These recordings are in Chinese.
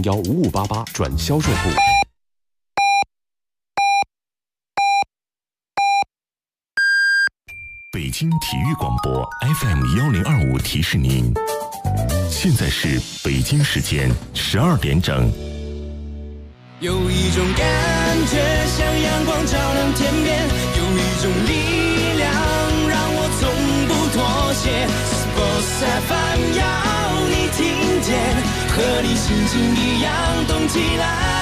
010-5588转销售部。北京体育广播 FM1025提示您，现在是北京时间12点整。 有一种感觉像阳光照亮天边，有一种力量让我从不妥协。Sports FM 要你听见，和你心情一样动起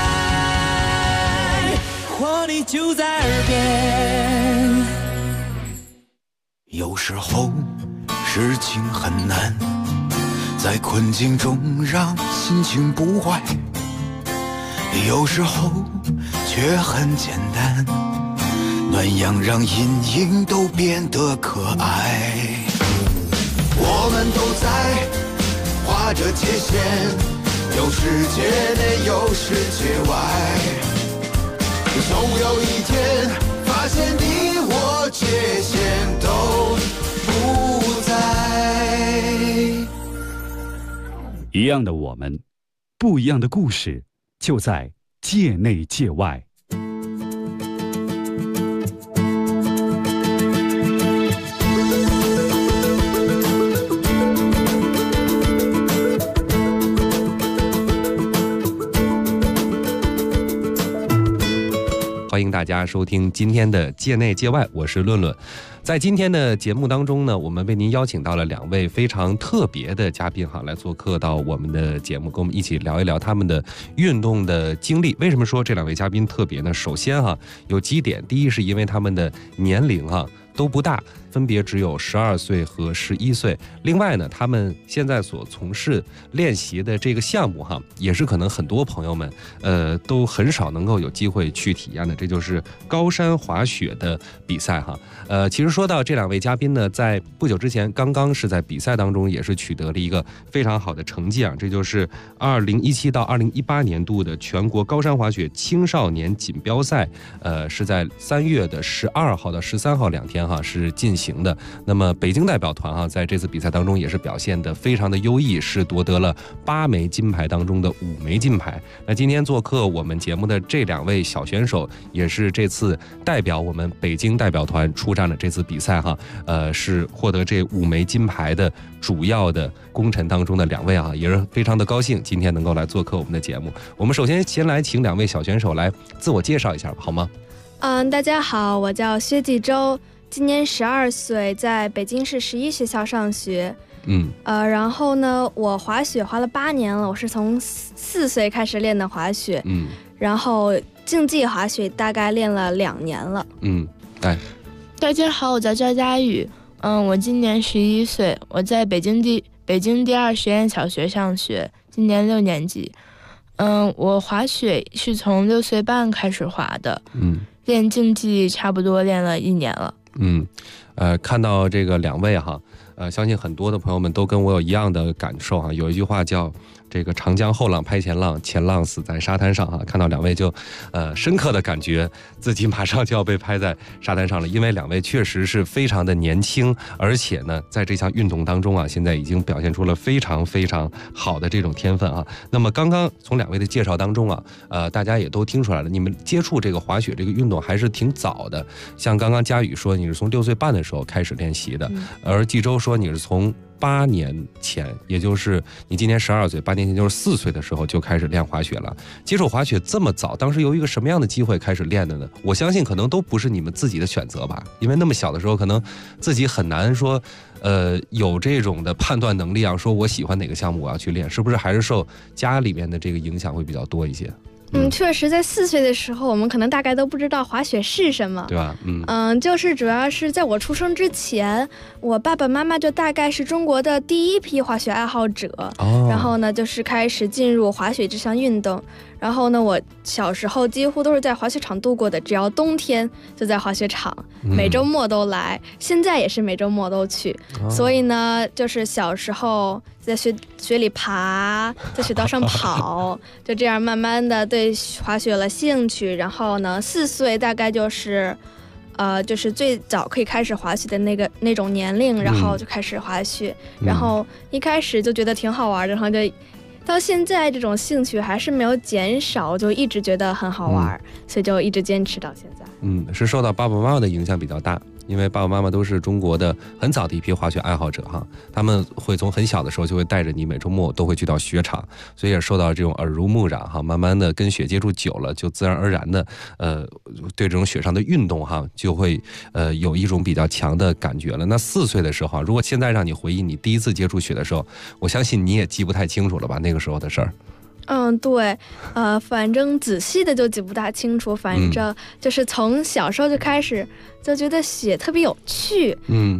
来，活力就在耳边。 有时候事情很难，在困境中让心情不坏，有时候却很简单，暖阳让阴影都变得可爱。我们都在画着界限，有世界内有世界外，总有一天发现你我界限都不在。 一样的我们，不一样的故事，就在界内界外。 欢迎大家收听今天的界内界外，我是论论。在今天的节目当中呢，我们为您邀请到了2位非常特别的嘉宾来做客到我们的节目，跟我们一起聊一聊他们的运动的经历。为什么说这2位嘉宾特别呢？首先有几点，第一是因为他们的年龄都不大，分别只有12岁和11岁。另外呢，他们现在所从事练习的这个项目也是可能很多朋友们都很少能够有机会去体验的，这就是高山滑雪的比赛其实说到这2位嘉宾呢，在不久之前刚刚是在比赛当中也是取得了一个非常好的成绩这就是2017到2018年度的全国高山滑雪青少年锦标赛，是在3月的12号到13号2天是进行的。那么北京代表团在这次比赛当中也是表现得非常的优异，是夺得了8枚金牌当中的5枚金牌。那今天做客我们节目的这2位小选手，也是这次代表我们北京代表团出战的这次比赛是获得这5枚金牌的主要的功臣当中的2位也是非常的高兴今天能够来做客我们的节目。我们首先先来请2位小选手来自我介绍一下吧，好吗？ 大家好，我叫薛继周，今年12岁，在北京市11学校上学。然后呢，我滑雪滑了8年了，我是从4岁开始练的滑雪。然后竞技滑雪大概练了2年了。 大家好，我叫赵佳宇，我今年11岁，我在北京第2实验小学上学，今年6年级。我滑雪是从6岁半开始滑的，练竞技差不多练了1年了。 看到这个2位相信很多的朋友们都跟我有一样的感受有一句话叫这个长江后浪拍前浪，前浪死在沙滩上看到2位就深刻的感觉自己马上就要被拍在沙滩上了，因为2位确实是非常的年轻，而且呢在这项运动当中现在已经表现出了非常非常好的这种天分那么刚刚从2位的介绍当中大家也都听出来了，你们接触这个滑雪这个运动还是挺早的。像刚刚佳宇说你是从6岁半的时候开始练习的，而纪周说你是从8年前，也就是你今年12岁，8年前就是4岁的时候就开始练滑雪了。接触滑雪这么早，当时由一个什么样的机会开始练的呢？我相信可能都不是你们自己的选择吧，因为那么小的时候可能自己很难说有这种的判断能力说我喜欢哪个项目我要去练，是不是还是受家里面的这个影响会比较多一些？ 确实在4岁的时候，我们可能大概都不知道滑雪是什么， 对吧？ 就是主要是在我出生之前，我爸爸妈妈就大概是中国的第一批滑雪爱好者，然后呢就是开始进入滑雪这项运动。然后呢，我小时候几乎都是在滑雪场度过的，只要冬天就在滑雪场，每周末都来，现在也是每周末都去。所以呢，就是小时候在雪里爬，在雪道上跑，就这样慢慢的对滑雪了兴趣。然后呢，4岁大概就是最早可以开始滑雪的那种年龄，然后就开始滑雪，然后一开始就觉得挺好玩的，然后就到现在这种兴趣还是没有减少，就一直觉得很好玩，所以就一直坚持到现在。 是受到爸爸妈妈的影响比较大，因为爸爸妈妈都是中国的很早的一批滑雪爱好者哈，他们会从很小的时候就会带着你每周末都会去到雪场，所以也受到这种耳濡目染哈，慢慢的跟雪接触久了，就自然而然的对这种雪上的运动哈就会有一种比较强的感觉了。那4岁的时候，如果现在让你回忆你第一次接触雪的时候，我相信你也记不太清楚了吧，那个时候的事儿。 对，反正仔细的就记不大清楚，反正就是从小时候就开始就觉得雪特别有趣，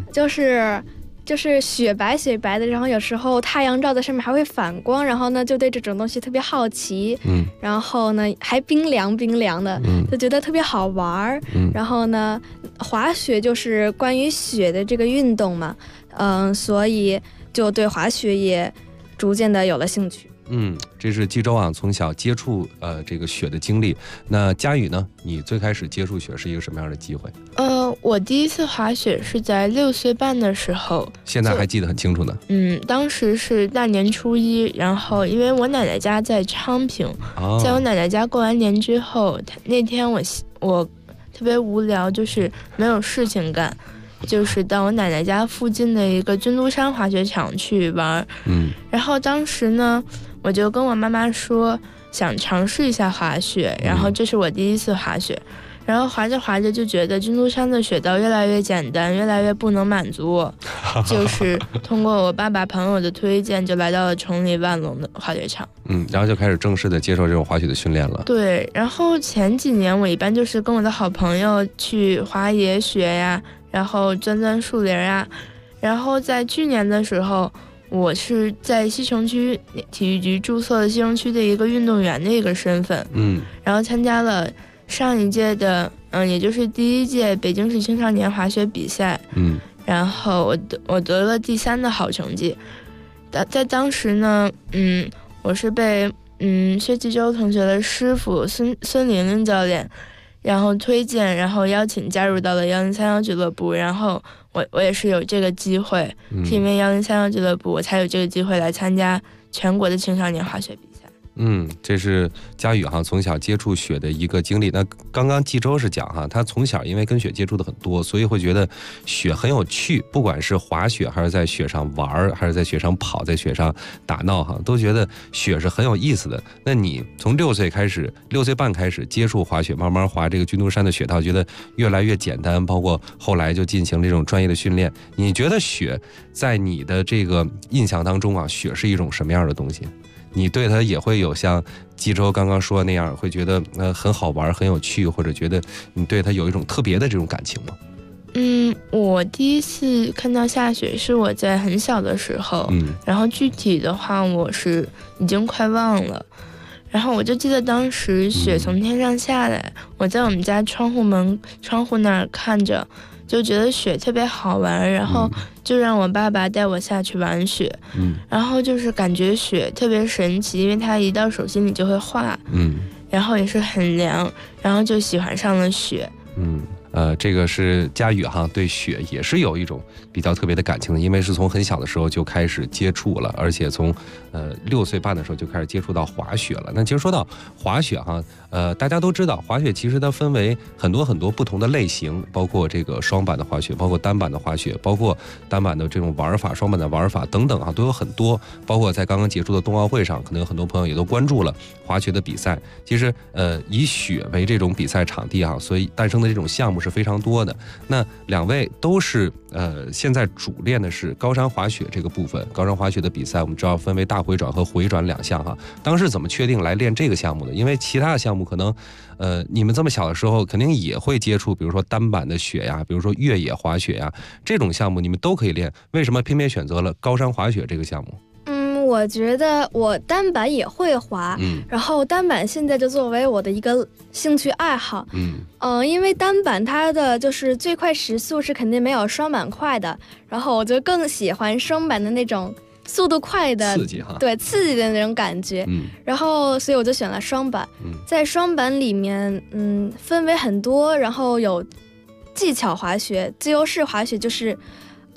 就是雪白雪白的，然后有时候太阳照在上面还会反光，然后呢就对这种东西特别好奇，然后呢还冰凉的，就觉得特别好玩，然后呢滑雪就是关于雪的这个运动嘛，所以就对滑雪也逐渐的有了兴趣。 这是冀州啊从小接触这个雪的经历。那佳宇呢？你最开始接触雪是一个什么样的机会？ 我第一次滑雪是在6岁半的时候， 现在还记得很清楚呢。 当时是大年初一，然后因为我奶奶家在昌平，在我奶奶家过完年之后，那天我特别无聊，就是没有事情干。就是到我奶奶家附近的一个君都山滑雪场去玩，然后当时呢，我就跟我妈妈说想尝试一下滑雪，然后这是我第一次滑雪，然后滑着滑着就觉得君都山的雪道越来越简单，越来越不能满足我，就是通过我爸爸朋友的推荐，就来到了崇礼万隆的滑雪场， 然后就开始正式的接受这种滑雪的训练了。 对，然后前几年我一般就是跟我的好朋友去滑野雪呀，然后钻树林啊，然后在去年的时候，我是在西城区体育局注册了西城区的一个运动员的一个身份，然后参加了上一届的，也就是第1届北京市青少年滑雪比赛，然后我得了第3的好成绩。在当时呢，我是被薛继洲同学的师傅孙玲玲教练，然后推荐，然后邀请加入到了1031俱乐部，然后我也是有这个机会，是因为1031俱乐部我才有这个机会来参加全国的青少年滑雪比赛。 这是佳宇哈从小接触雪的一个经历。那刚刚冀州是讲哈，他从小因为跟雪接触的很多，所以会觉得雪很有趣，不管是滑雪还是在雪上玩，还是在雪上跑，在雪上打闹哈，都觉得雪是很有意思的。那你从6岁半开始接触滑雪，慢慢滑这个君都山的雪道，觉得越来越简单，包括后来就进行这种专业的训练。你觉得雪在你的这个印象当中啊，雪是一种什么样的东西？你对它也会有像冀州刚刚说的那样，会觉得很好玩很有趣，或者觉得你对它有一种特别的这种感情吗？ 我第一次看到下雪是我在很小的时候，然后具体的话我是已经快忘了，然后我就记得当时雪从天上下来，我在我们家窗户那儿看着，就觉得雪特别好玩，然后就让我爸爸带我下去玩雪，然后就是感觉雪特别神奇，因为它一到手心里就会化，然后也是很凉，然后就喜欢上了雪。 这个是佳宇哈对雪也是有一种比较特别的感情的，因为是从很小的时候就开始接触了，而且从6岁半的时候就开始接触到滑雪了。那其实说到滑雪哈，大家都知道滑雪其实它分为很多不同的类型，包括这个双板的滑雪，包括单板的滑雪，包括单板的这种玩法，双板的玩法等等啊，都有很多。包括在刚刚结束的冬奥会上，可能有很多朋友也都关注了滑雪的比赛。其实以雪为这种比赛场地啊，所以诞生的这种项目是非常多的。那2位都是现在主练的是高山滑雪这个部分。高山滑雪的比赛我们知道分为大回转和回转2项哈。当时怎么确定来练这个项目的？因为其他的项目可能你们这么小的时候肯定也会接触，比如说单板的雪呀，比如说越野滑雪呀，这种项目你们都可以练，为什么偏偏选择了高山滑雪这个项目？ 我觉得我单板也会滑，然后单板现在就作为我的一个兴趣爱好，因为单板它的就是最快时速是肯定没有双板快的，然后我就更喜欢双板的那种速度快的刺激哈， 对，刺激的那种感觉，然后所以我就选了双板。在双板里面，分为很多，然后有技巧滑雪、自由式滑雪，就是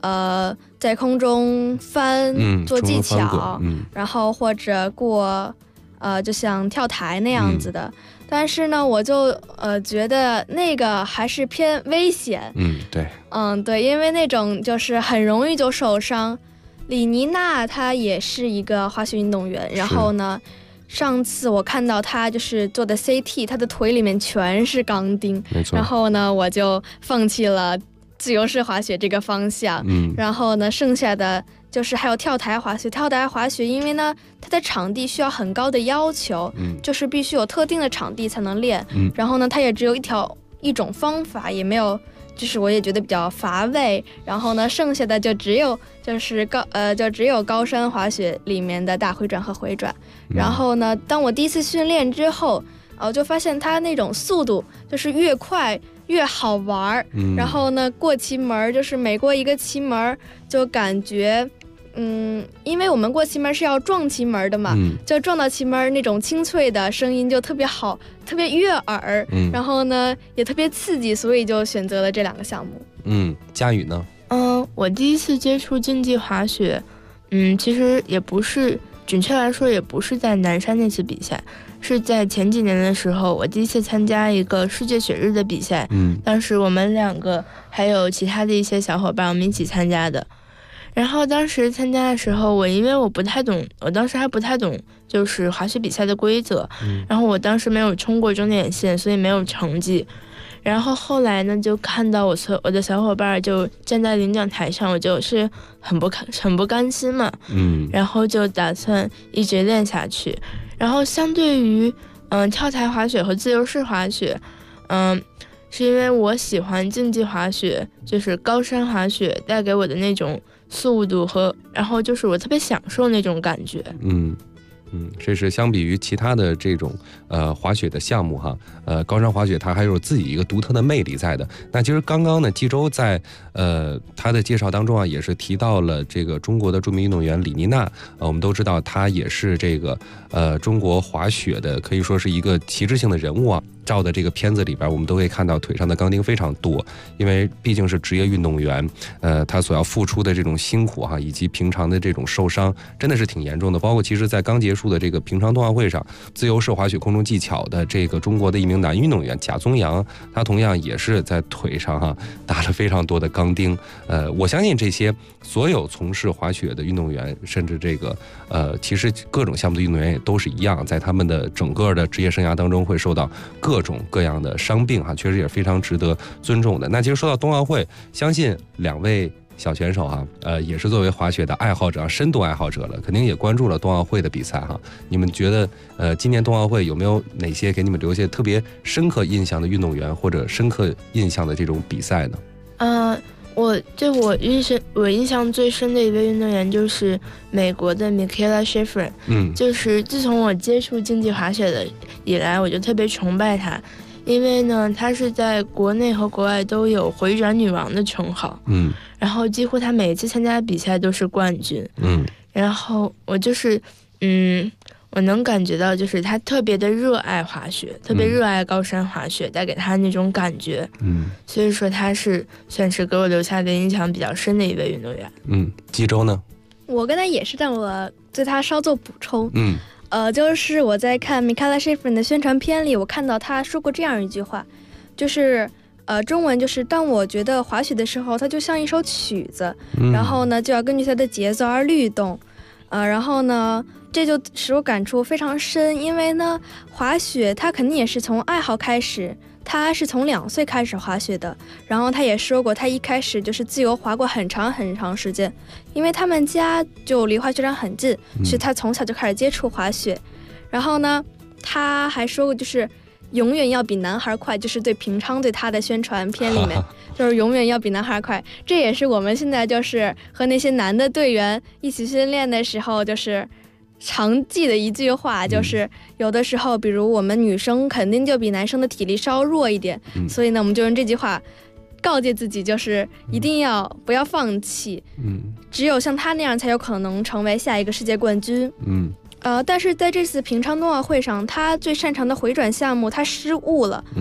在空中翻做技巧，然后或者过就像跳台那样子的。但是呢，我就觉得那个还是偏危险。对，因为那种就是很容易就受伤。李妮娜她也是一个滑雪运动员，然后呢，上次我看到她就是做的 CT， 她的腿里面全是钢钉，没错。然后呢，我就放弃了自由式滑雪这个方向。然后呢，剩下的就是还有跳台滑雪。跳台滑雪，因为呢，它的场地需要很高的要求，就是必须有特定的场地才能练。然后呢，它也只有一种方法，也没有，就是我也觉得比较乏味。然后呢，剩下的就只有高山滑雪里面的大回转和回转。然后呢，当我第一次训练之后，我就发现它那种速度就是越快越好玩。然后呢，过旗门就是每过一个旗门就感觉因为我们过旗门是要撞旗门的嘛，就撞到旗门那种清脆的声音就特别好，特别悦耳。然后呢也特别刺激，所以就选择了这2个项目。 佳宇呢？ 我第一次接触竞技滑雪，其实也不是，准确来说也不是在南山那次比赛，是在前几年的时候，我第一次参加一个世界雪日的比赛。当时我们2个还有其他的一些小伙伴，我们一起参加的。然后当时参加的时候，因为我当时还不太懂就是滑雪比赛的规则，然后我当时没有冲过终点线，所以没有成绩。然后后来呢，就看到我的小伙伴就站在领奖台上，我就是很不甘心嘛，然后就打算一直练下去。然后相对于跳台滑雪和自由式滑雪，是因为我喜欢竞技滑雪，就是高山滑雪带给我的那种速度然后就是我特别享受那种感觉。 这是相比于其他的这种滑雪的项目哈，高山滑雪它还有自己一个独特的魅力在的。那其实刚刚呢，纪周在他的介绍当中啊，也是提到了这个中国的著名运动员李妮娜。我们都知道她也是这个中国滑雪的可以说是一个旗帜性的人物啊。照的这个片子里边，我们都会看到腿上的钢钉非常多，因为毕竟是职业运动员，他所要付出的这种辛苦哈，以及平常的这种受伤，真的是挺严重的。包括其实在刚结束的这个平昌冬奥会上，自由式滑雪空中技巧的这个中国的一名男运动员贾宗洋，他同样也是在腿上哈打了非常多的钢钉。我相信这些所有从事滑雪的运动员，甚至这个其实各种项目的运动员也都是一样，在他们的整个的职业生涯当中会受到各种各样的伤病哈，确实也非常值得尊重的。那其实说到冬奥会，相信2位小选手哈，也是作为滑雪的爱好者、深度爱好者了，肯定也关注了冬奥会的比赛哈。你们觉得今年冬奥会有没有哪些给你们留下特别深刻印象的运动员，或者深刻印象的这种比赛呢？我印象最深的一位运动员就是美国的 Mikaela Shiffrin。就是自从我接触竞技滑雪的以来，我就特别崇拜她，因为呢，她是在国内和国外都有回转女王的称号。然后几乎她每一次参加比赛都是冠军。然后我就是我能感觉到，就是他特别的热爱滑雪，特别热爱高山滑雪，带给他那种感觉。所以说他是算是给我留下的印象比较深的一位运动员。 纪周呢？ 我跟他也是，但我对他稍作补充。就是我在看 Mikaela Shiffrin 的宣传片里，我看到他说过这样一句话，就是中文就是当我觉得滑雪的时候，它就像一首曲子，然后呢就要根据它的节奏而律动。然后呢，这就使我感触非常深，因为呢，滑雪它肯定也是从爱好开始，他是从2岁开始滑雪的。然后他也说过，他一开始就是自由滑过很长很长时间，因为他们家就离滑雪场很近，所以他从小就开始接触滑雪。然后呢，他还说过，就是永远要比男孩快，就是对平昌对他的宣传片里面就是永远要比男孩快。这也是我们现在就是和那些男的队员一起训练的时候就是常记的一句话，就是有的时候比如我们女生肯定就比男生的体力稍弱一点，所以呢我们就用这句话告诫自己，就是一定要不要放弃，只有像他那样才有可能成为下一个世界冠军。但是在这次平昌冬奥会上，他最擅长的回转项目他失误了，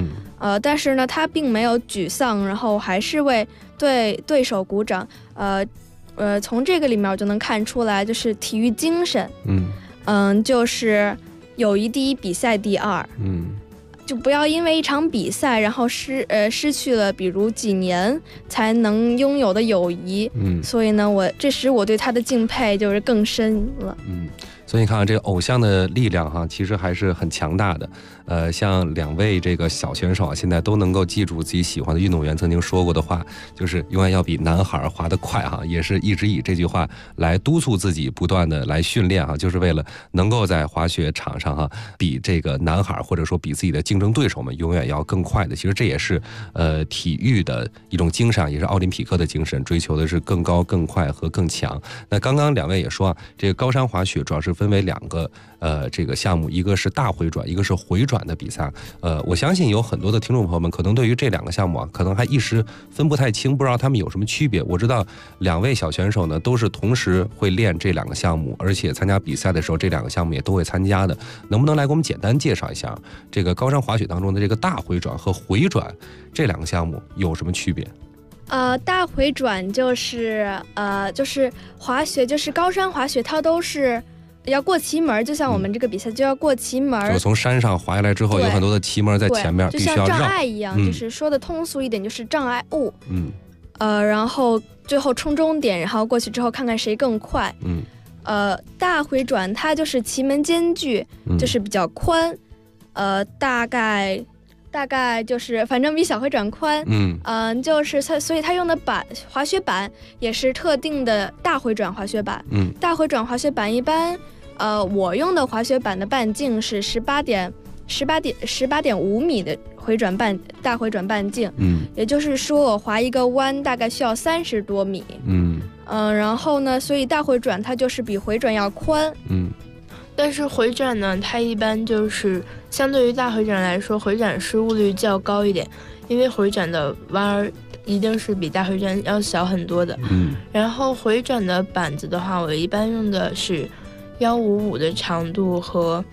但是呢，他并没有沮丧，然后还是为对手鼓掌。从这个里面我就能看出来，就是体育精神。就是友谊第一，比赛第二。就不要因为一场比赛，然后失去了比如几年才能拥有的友谊。所以呢，这时我对他的敬佩就是更深了。 所以你看这个偶像的力量哈，其实还是很强大的。像两位这个小选手啊，现在都能够记住自己喜欢的运动员曾经说过的话，就是永远要比男孩滑得快哈，也是一直以这句话来督促自己不断的来训练哈，就是为了能够在滑雪场上哈，比这个男孩或者说比自己的竞争对手们永远要更快的。其实这也是体育的一种精神，也是奥林匹克的精神，追求的是更高、更快和更强。那刚刚两位也说啊，这个高山滑雪主要是分为两个这个项目，一个是大回转，一个是回转的比赛。我相信有很多的听众朋友们可能对于这两个项目啊，可能还一时分不太清，不知道他们有什么区别。我知道两位小选手呢都是同时会练这两个项目，而且参加比赛的时候这两个项目也都会参加的。能不能来给我们简单介绍一下这个高山滑雪当中的这个大回转和回转这两个项目有什么区别？ 大回转就是滑雪，就是高山滑雪，它都是要过旗门，就像我们这个比赛就要过旗门， 就从山上滑下来之后，有很多的旗门在前面， 就像障碍一样，就是说的通俗一点，就是障碍物。然后最后冲终点，然后过去之后看看谁更快。大回转它就是旗门间距就是比较宽，大概就是反正比小回转宽。就是它，所以它用的滑雪板也是特定的大回转滑雪板。大回转滑雪板一般，我用的滑雪板的半径是18.5米的大回转半径。也就是说我滑一个弯大概需要30多米。然后呢，所以大回转它就是比回转要宽。 但是回转呢，它一般就是相对于大回转来说，回转失误率较高一点，因为回转的弯儿一定是比大回转要小很多的。然后回转的板子的话，我一般用的是155的长度和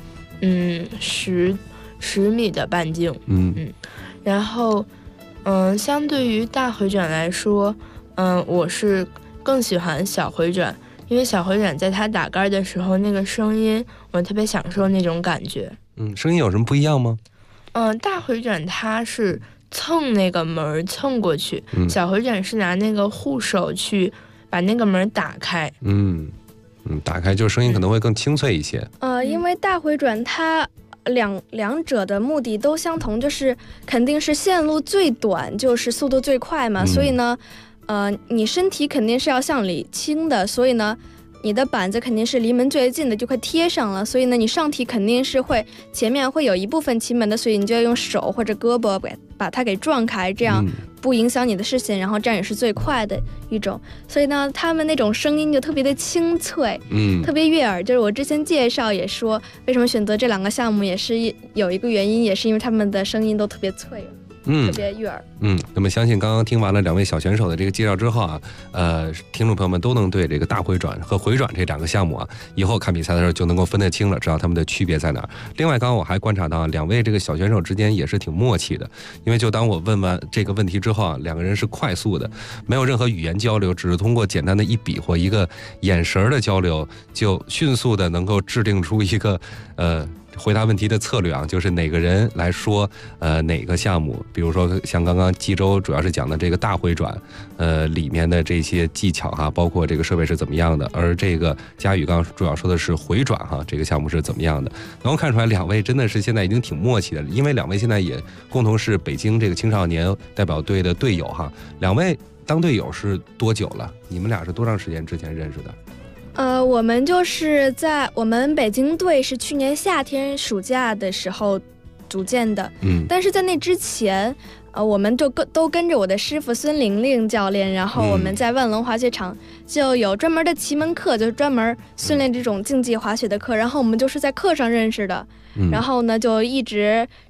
10米的半径。然后相对于大回转来说，我是更喜欢小回转。因为小回转在它打杆的时候，那个声音我特别享受那种感觉。 声音有什么不一样吗？ 大回转它是蹭那个门蹭过去，小回转是拿那个护手去把那个门打开。 打开就声音可能会更清脆一些。 因为大回转它两者的目的都相同，就是肯定是线路最短，就是速度最快嘛。所以呢，你身体肯定是要向里倾的，所以呢，你的板子肯定是离门最近的，就快贴上了。所以呢，你上体肯定是前面会有一部分旗门的，所以你就要用手或者胳膊把它给撞开，这样不影响你的视线，然后这样也是最快的一种。所以呢，他们那种声音就特别的清脆，特别悦耳。就是我之前介绍也说，为什么选择这两个项目，也是有一个原因，也是因为他们的声音都特别脆。特别悦耳。 那么相信刚刚听完了两位小选手的这个介绍之后啊，听众朋友们都能对这个大回转和回转这两个项目啊，以后看比赛的时候就能够分得清了，知道他们的区别在哪儿。另外，刚刚我还观察到两位这个小选手之间也是挺默契的，因为就当我问完这个问题之后啊，两个人是快速的，没有任何语言交流，只是通过简单的一比划一个眼神的交流，就迅速的能够制定出一个回答问题的策略啊，就是哪个人来说哪个项目，比如说像刚刚冀州主要是讲的这个大回转，里面的这些技巧哈，包括这个设备是怎么样的，而这个佳宇刚刚主要说的是回转哈，这个项目是怎么样的。能够看出来两位真的是现在已经挺默契的，因为两位现在也共同是北京这个青少年代表队的队友哈。两位当队友是多久了？你们俩是多长时间之前认识的？ 我们就是在我们北京队是去年夏天暑假的时候组建的。但是在那之前，我们就都跟着我的师傅孙玲玲教练，然后我们在万隆滑雪场就有专门的奇门课，就是专门训练这种竞技滑雪的课，然后我们就是在课上认识的。然后呢，就一直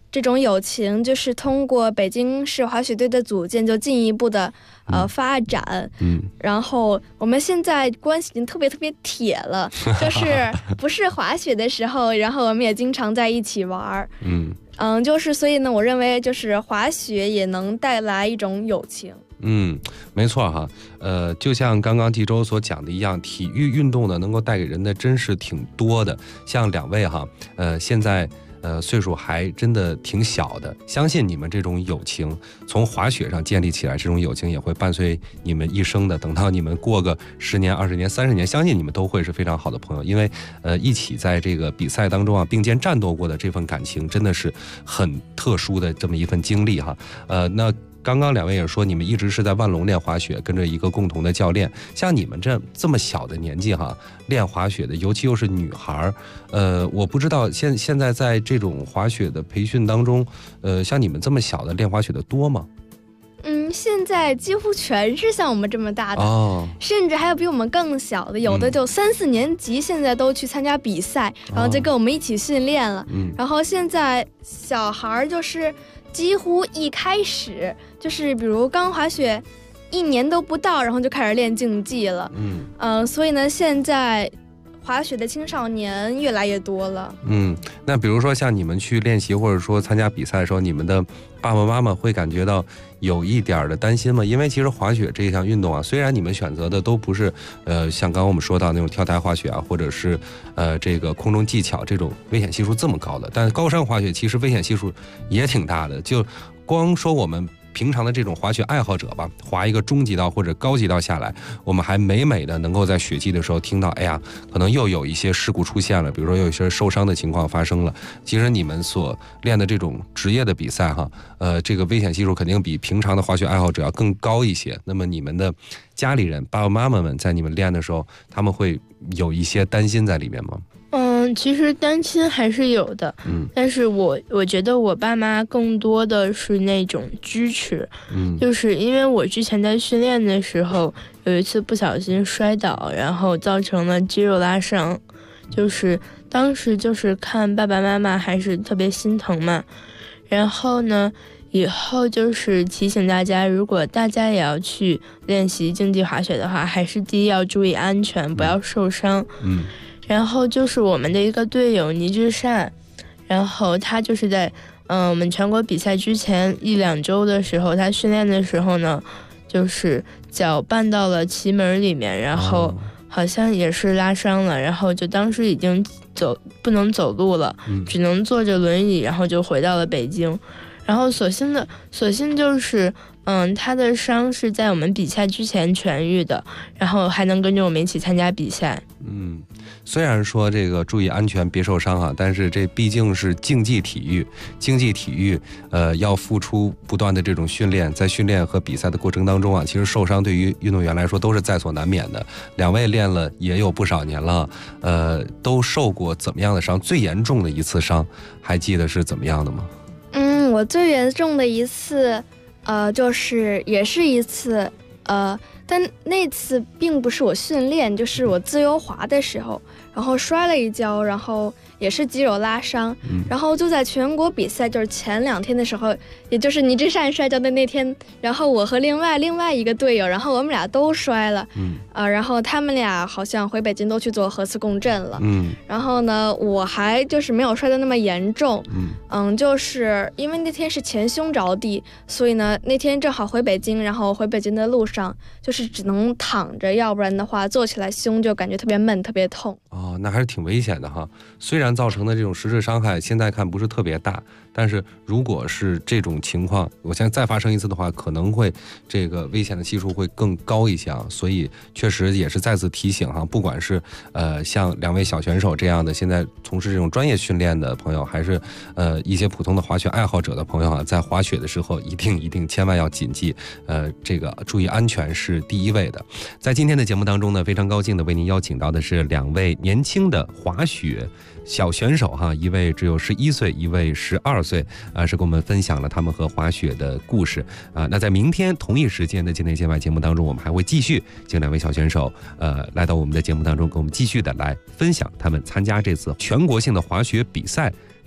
这种友情就是通过北京市滑雪队的组建就进一步的发展。然后我们现在关系已经特别铁了，就是不是滑雪的时候，然后我们也经常在一起玩。就是所以呢，我认为就是滑雪也能带来一种友情。 没错哈，就像刚刚纪周所讲的一样，体育运动呢能够带给人的真是挺多的。像两位哈，现在岁数还真的挺小的，相信你们这种友情从滑雪上建立起来，这种友情也会伴随你们一生的。等到你们过个10年、20年、30年，相信你们都会是非常好的朋友，因为一起在这个比赛当中啊并肩战斗过的这份感情，真的是很特殊的这么一份经历哈。那刚刚两位也说，你们一直是在万隆练滑雪，跟着一个共同的教练。像你们这么小的年纪哈，练滑雪的，尤其又是女孩，我不知道现在在这种滑雪的培训当中，像你们这么小的练滑雪的多吗？ 现在几乎全是像我们这么大的，甚至还有比我们更小的，有的就3、4年级，现在都去参加比赛，然后就跟我们一起训练了。然后现在小孩就是几乎一开始就是比如刚滑雪1年都不到，然后就开始练竞技了。所以呢，现在滑雪的青少年越来越多了。 那比如说像你们去练习或者说参加比赛的时候，你们的爸爸妈妈会感觉到有一点的担心吗？因为其实滑雪这一项运动啊，虽然你们选择的都不是像刚刚我们说到那种跳台滑雪啊，或者是这个空中技巧这种危险系数这么高的，但高山滑雪其实危险系数也挺大的。就光说我们平常的这种滑雪爱好者吧，滑一个中级道或者高级道下来，我们还每的能够在雪季的时候听到，哎呀，可能又有一些事故出现了，比如说有一些受伤的情况发生了。其实你们所练的这种职业的比赛哈，这个危险系数肯定比平常的滑雪爱好者要更高一些。那么你们的家里人爸爸妈妈们在你们练的时候，他们会有一些担心在里面吗？ 其实担心还是有的，但是我觉得我爸妈更多的是那种支持，就是因为我之前在训练的时候有一次不小心摔倒，然后造成了肌肉拉伤，就是当时就是看爸爸妈妈还是特别心疼嘛。然后呢，以后就是提醒大家，如果大家也要去练习竞技滑雪的话，还是第一要注意安全，不要受伤。然后就是我们的一个队友倪志善，然后他就是在我们全国比赛之前1、2周的时候，他训练的时候呢，就是脚绊到了旗门里面，然后好像也是拉伤了，然后就当时已经不能走路了，只能坐着轮椅，然后就回到了北京。然后所幸就是他的伤是在我们比赛之前痊愈的，然后还能跟着我们一起参加比赛。 虽然说这个注意安全别受伤啊，但是这毕竟是竞技体育，要付出不断的这种训练，在训练和比赛的过程当中啊，其实受伤对于运动员来说都是在所难免的。两位练了也有不少年了，都受过怎么样的伤？最严重的一次伤还记得是怎么样的吗？ 我最严重的一次就是也是一次但那次并不是我训练，就是我自由滑的时候，然后摔了一跤，然后也是肌肉拉伤，然后就在全国比赛就是前2天的时候，也就是倪志善摔跤的那天，然后我和另外一个队友，然后我们俩都摔了，然后他们俩好像回北京都去做核磁共振了，然后呢我还就是没有摔得那么严重，就是因为那天是前胸着地，所以呢那天正好回北京，然后回北京的路上就是只能躺着，要不然的话坐起来胸就感觉特别闷特别痛。 那还是挺危险的哈。虽然造成的这种实质伤害现在看不是特别大，但是如果是这种情况，我相信再发生一次的话，可能会这个危险的系数会更高一些啊。所以确实也是再次提醒哈，不管是像两位小选手这样的现在从事这种专业训练的朋友，还是一些普通的滑雪爱好者的朋友啊，在滑雪的时候一定千万要谨记，这个注意安全是第一位的。在今天的节目当中呢，非常高兴的为您邀请到的是2位年轻的滑雪小选手哈，一位只有11岁，一位12岁，是跟我们分享了他们和滑雪的故事啊。那在明天同一时间的境内界外节目当中，我们还会继续请2位小选手来到我们的节目当中，跟我们继续的来分享他们参加这次全国性的滑雪比赛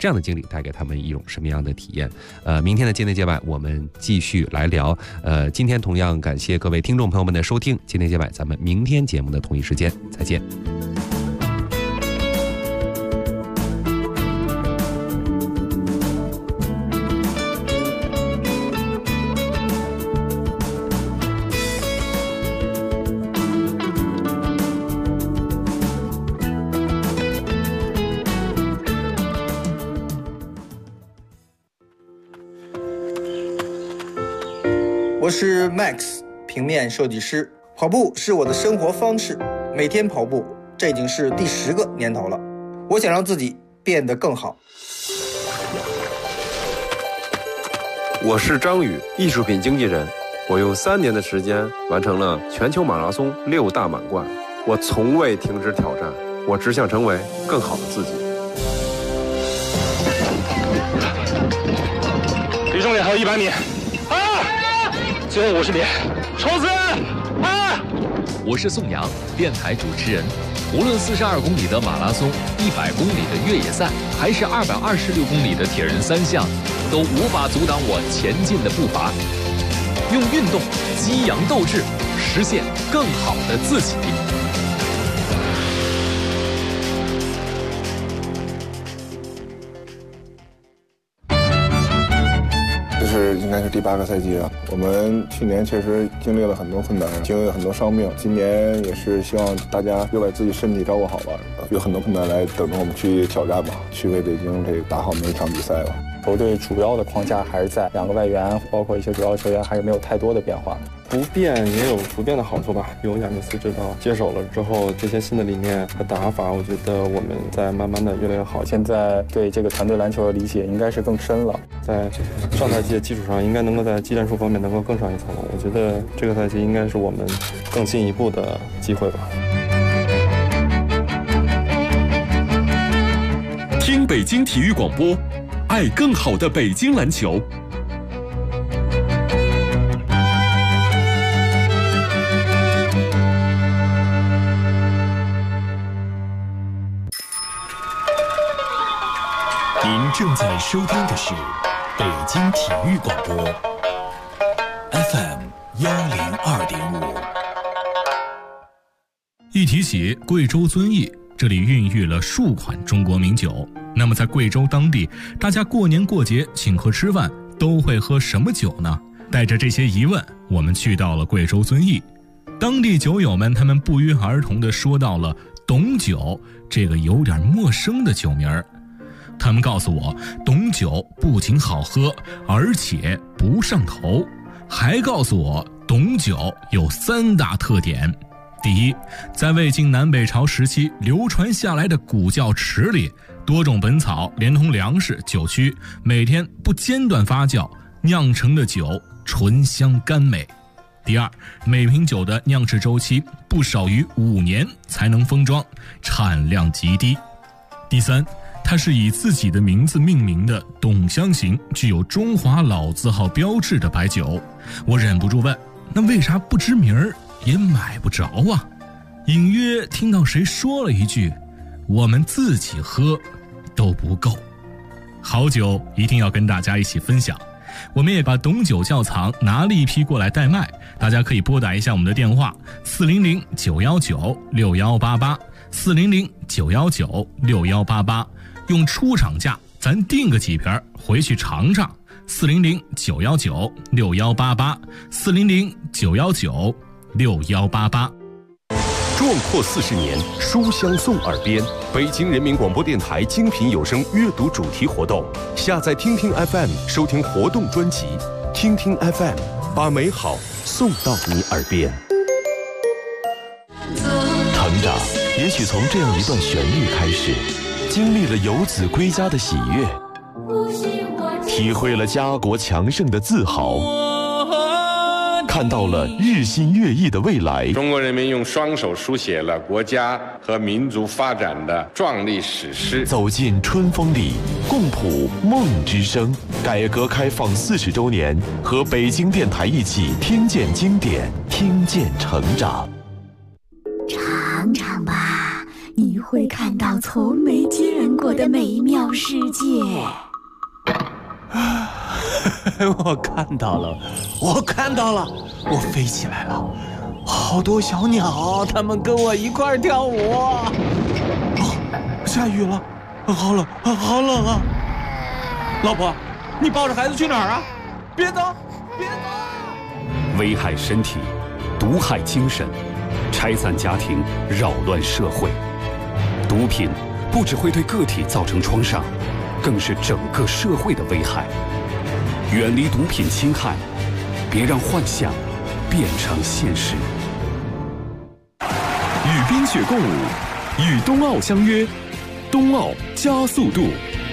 这样的经历带给他们一种什么样的体验？明天的界内界外我们继续来聊。今天同样感谢各位听众朋友们的收听，界内界外咱们明天节目的同一时间再见。 我是 Max， 平面设计师。跑步是我的生活方式，每天跑步，这已经是第10个年头了。我想让自己变得更好。 我是张宇，艺术品经纪人。我用3年的时间完成了全球马拉松6大满贯。我从未停止挑战，我只想成为更好的自己。 离终点还有100米。最后50米，冲刺！ 我是宋阳，电台主持人。无论42公里的马拉松、100公里的越野赛，还是226公里的铁人3项，都无法阻挡我前进的步伐。用运动激扬斗志，实现更好的自己。 应该是第8个赛季了。我们去年确实经历了很多困难，经历了很多伤病。今年也是希望大家又把自己身体照顾好吧，有很多困难来等着我们去挑战吧，去为北京这个打好每一场比赛吧。 球队主要的框架还是在2个外援，包括一些主要球员还是没有太多的变化。 不变也有不变的好处吧。有亚尼斯指导接手了之后，这些新的理念和打法，我觉得我们在慢慢的越来越好。 现在对这个团队篮球的理解应该是更深了， 在上赛季的基础上，应该能够在技战术方面能够更上一层楼。我觉得这个赛季应该是我们更进一步的机会吧。 听北京体育广播，爱更好的北京篮球。您正在收听的是北京体育广播 FM 102.5。 一提起贵州遵义，这里孕育了数款中国名酒。那么在贵州当地，大家过年过节请客吃饭都会喝什么酒呢？带着这些疑问，我们去到了贵州遵义。当地酒友们他们不约而同地说到了董酒这个有点陌生的酒名儿。他们告诉我，董酒不仅好喝，而且不上头，还告诉我董酒有3大特点。第一，在魏晋南北朝时期流传下来的古窖池里，多种本草连同粮食、酒曲，每天不间断发酵，酿成的酒醇香甘美。第二，每瓶酒的酿制周期不少于5年才能封装，产量极低。第三，它是以自己的名字命名的董香型，具有中华老字号标志的白酒。我忍不住问，那为啥不知名儿也买不着啊？隐约听到谁说了一句，我们自己喝都不够。好酒一定要跟大家一起分享。我们也把董酒窖藏拿了一批过来代卖，大家可以拨打一下我们的电话400-919-6188 400-919-6188，用出厂价咱订个几瓶回去尝尝。400-919-6188 400-919-6188。 壮阔40年，书香送耳边。北京人民广播电台精品有声阅读主题活动，下载听听 FM 收听活动专辑，听听 FM 把美好送到你耳边。成长也许从这样一段旋律开始，经历了游子归家的喜悦，体会了家国强盛的自豪，看到了日新月异的未来。 中国人民用双手书写了国家和民族发展的壮丽史诗。 走进春风里，共谱梦之声。改革开放40周年，和北京电台一起听见经典，听见成长。 尝尝吧，你会会看到从没见过的美妙世界。 我看到了，我飞起来了，好多小鸟，它们跟我一块儿跳舞。下雨了，好冷啊！老婆，你抱着孩子去哪儿啊？别走！ 危害身体，毒害精神，拆散家庭，扰乱社会。毒品不只会对个体造成创伤，更是整个社会的危害。远离毒品侵害，别让幻想变成现实。 与冰雪共舞，与冬奥相约，冬奥加速度。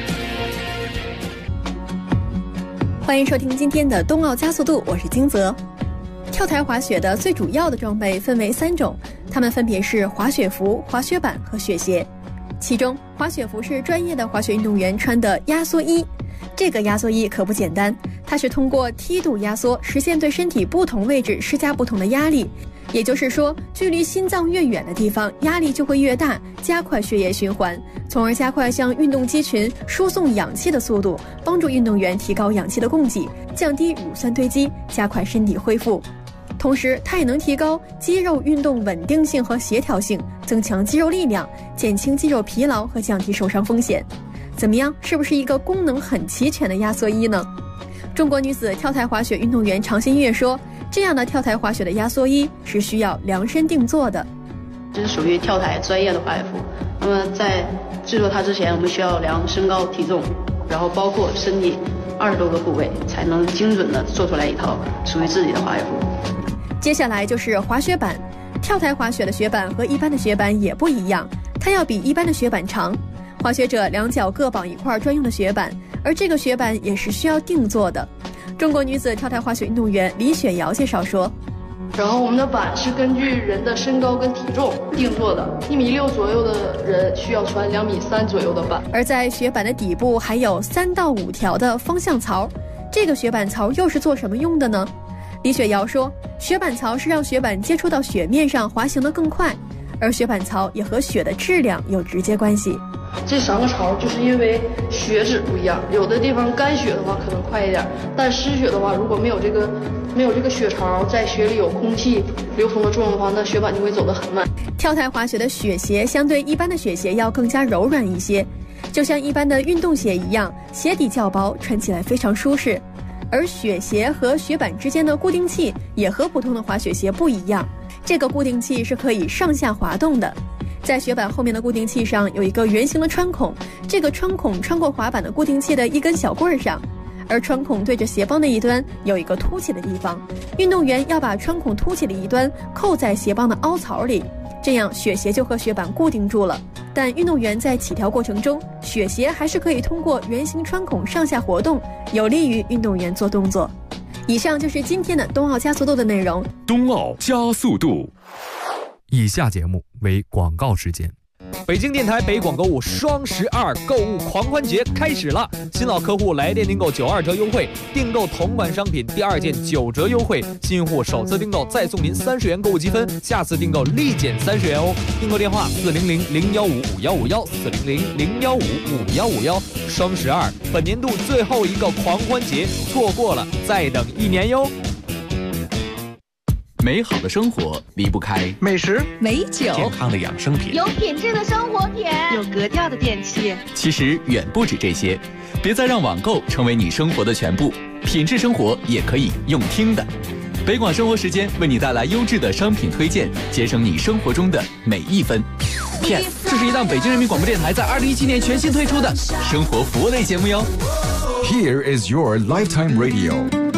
欢迎收听今天的冬奥加速度，我是金泽。跳台滑雪的最主要的装备分为3种，它们分别是滑雪服、滑雪板和雪鞋。其中，滑雪服是专业的滑雪运动员穿的压缩衣。这个压缩衣可不简单，它是通过梯度压缩实现对身体不同位置施加不同的压力。也就是说，距离心脏越远的地方，压力就会越大，加快血液循环，从而加快向运动肌群输送氧气的速度，帮助运动员提高氧气的供给，降低乳酸堆积，加快身体恢复。同时，它也能提高肌肉运动稳定性和协调性，增强肌肉力量，减轻肌肉疲劳和降低受伤风险。怎么样，是不是一个功能很齐全的压缩衣呢？中国女子跳台滑雪运动员常新月说，这样的跳台滑雪的压缩衣是需要量身定做的。 这是属于跳台专业的滑雪服，那么在制作它之前，我们需要量身高体重，然后包括身体20多个部位，才能精准的做出来一套属于自己的滑雪服。 接下来就是滑雪板。跳台滑雪的雪板和一般的雪板也不一样，它要比一般的雪板长。滑雪者两脚各绑一块专用的雪板，而这个雪板也是需要定做的。中国女子跳台滑雪运动员李雪瑶介绍说， 然后我们的板是根据人的身高跟体重定做的，1.6米左右的人需要穿2.3米左右的板。 而在雪板的底部还有3到5条的方向槽，这个雪板槽又是做什么用的呢？李雪瑶说，雪板槽是让雪板接触到雪面上滑行得更快，而雪板槽也和雪的质量有直接关系。 这3个槽就是因为雪质不一样，有的地方干雪的话可能快一点，但湿雪的话，如果没有这个雪槽，在雪里有空气流通的作用的话，那雪板就会走得很慢。 跳台滑雪的雪鞋相对一般的雪鞋要更加柔软一些，就像一般的运动鞋一样，鞋底较薄，穿起来非常舒适。而雪鞋和雪板之间的固定器也和普通的滑雪鞋不一样，这个固定器是可以上下滑动的。在雪板后面的固定器上有一个圆形的穿孔，这个穿孔穿过滑板的固定器的一根小棍上，而穿孔对着鞋帮的一端有一个凸起的地方，运动员要把穿孔凸起的一端扣在鞋帮的凹槽里，这样雪鞋就和雪板固定住了。但运动员在起跳过程中，雪鞋还是可以通过圆形穿孔上下活动，有利于运动员做动作。以上就是今天的冬奥加速度的内容。 冬奥加速度。以下节目为广告时间。 北京电台北广购物双12购物狂欢节开始了，新老客户来电订购92折优惠，订购同款商品第2件9折优惠，新用户首次订购再送您30元购物积分，下次订购立减30元哦。订购电话400-015-5151，400-015-5151，双12本年度最后一个狂欢节，错过了再等1年哟。 美好的生活离不开美食、 美酒、健康的养生品、 有品质的生活品、 有格调的电器。 其实远不止这些，别再让网购成为你生活的全部，品质生活也可以用听的。北广生活时间为你带来优质的商品推荐，节省你生活中的每一分。Yes， 这是一档北京人民广播电台在2017年全新推出的生活服务类节目哟。 Here is your lifetime radio。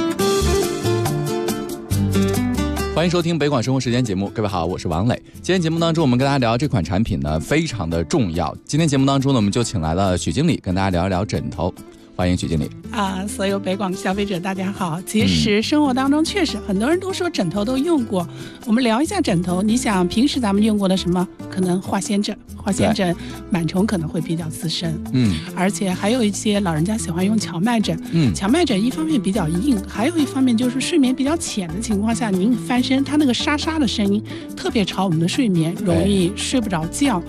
欢迎收听北广生活时间节目，各位好，我是王磊。今天节目当中，我们跟大家聊这款产品呢，非常的重要。今天节目当中呢，我们就请来了许经理跟大家聊一聊枕头。欢迎许经理所有北广消费者大家好。其实生活当中确实很多人都说枕头都用过，我们聊一下枕头。你想平时咱们用过的什么？可能化纤枕，螨虫可能会比较滋生，而且还有一些老人家喜欢用荞麦枕，荞麦枕一方面比较硬，还有一方面就是睡眠比较浅的情况下，您翻身它那个沙沙的声音特别吵我们的睡眠，容易睡不着觉。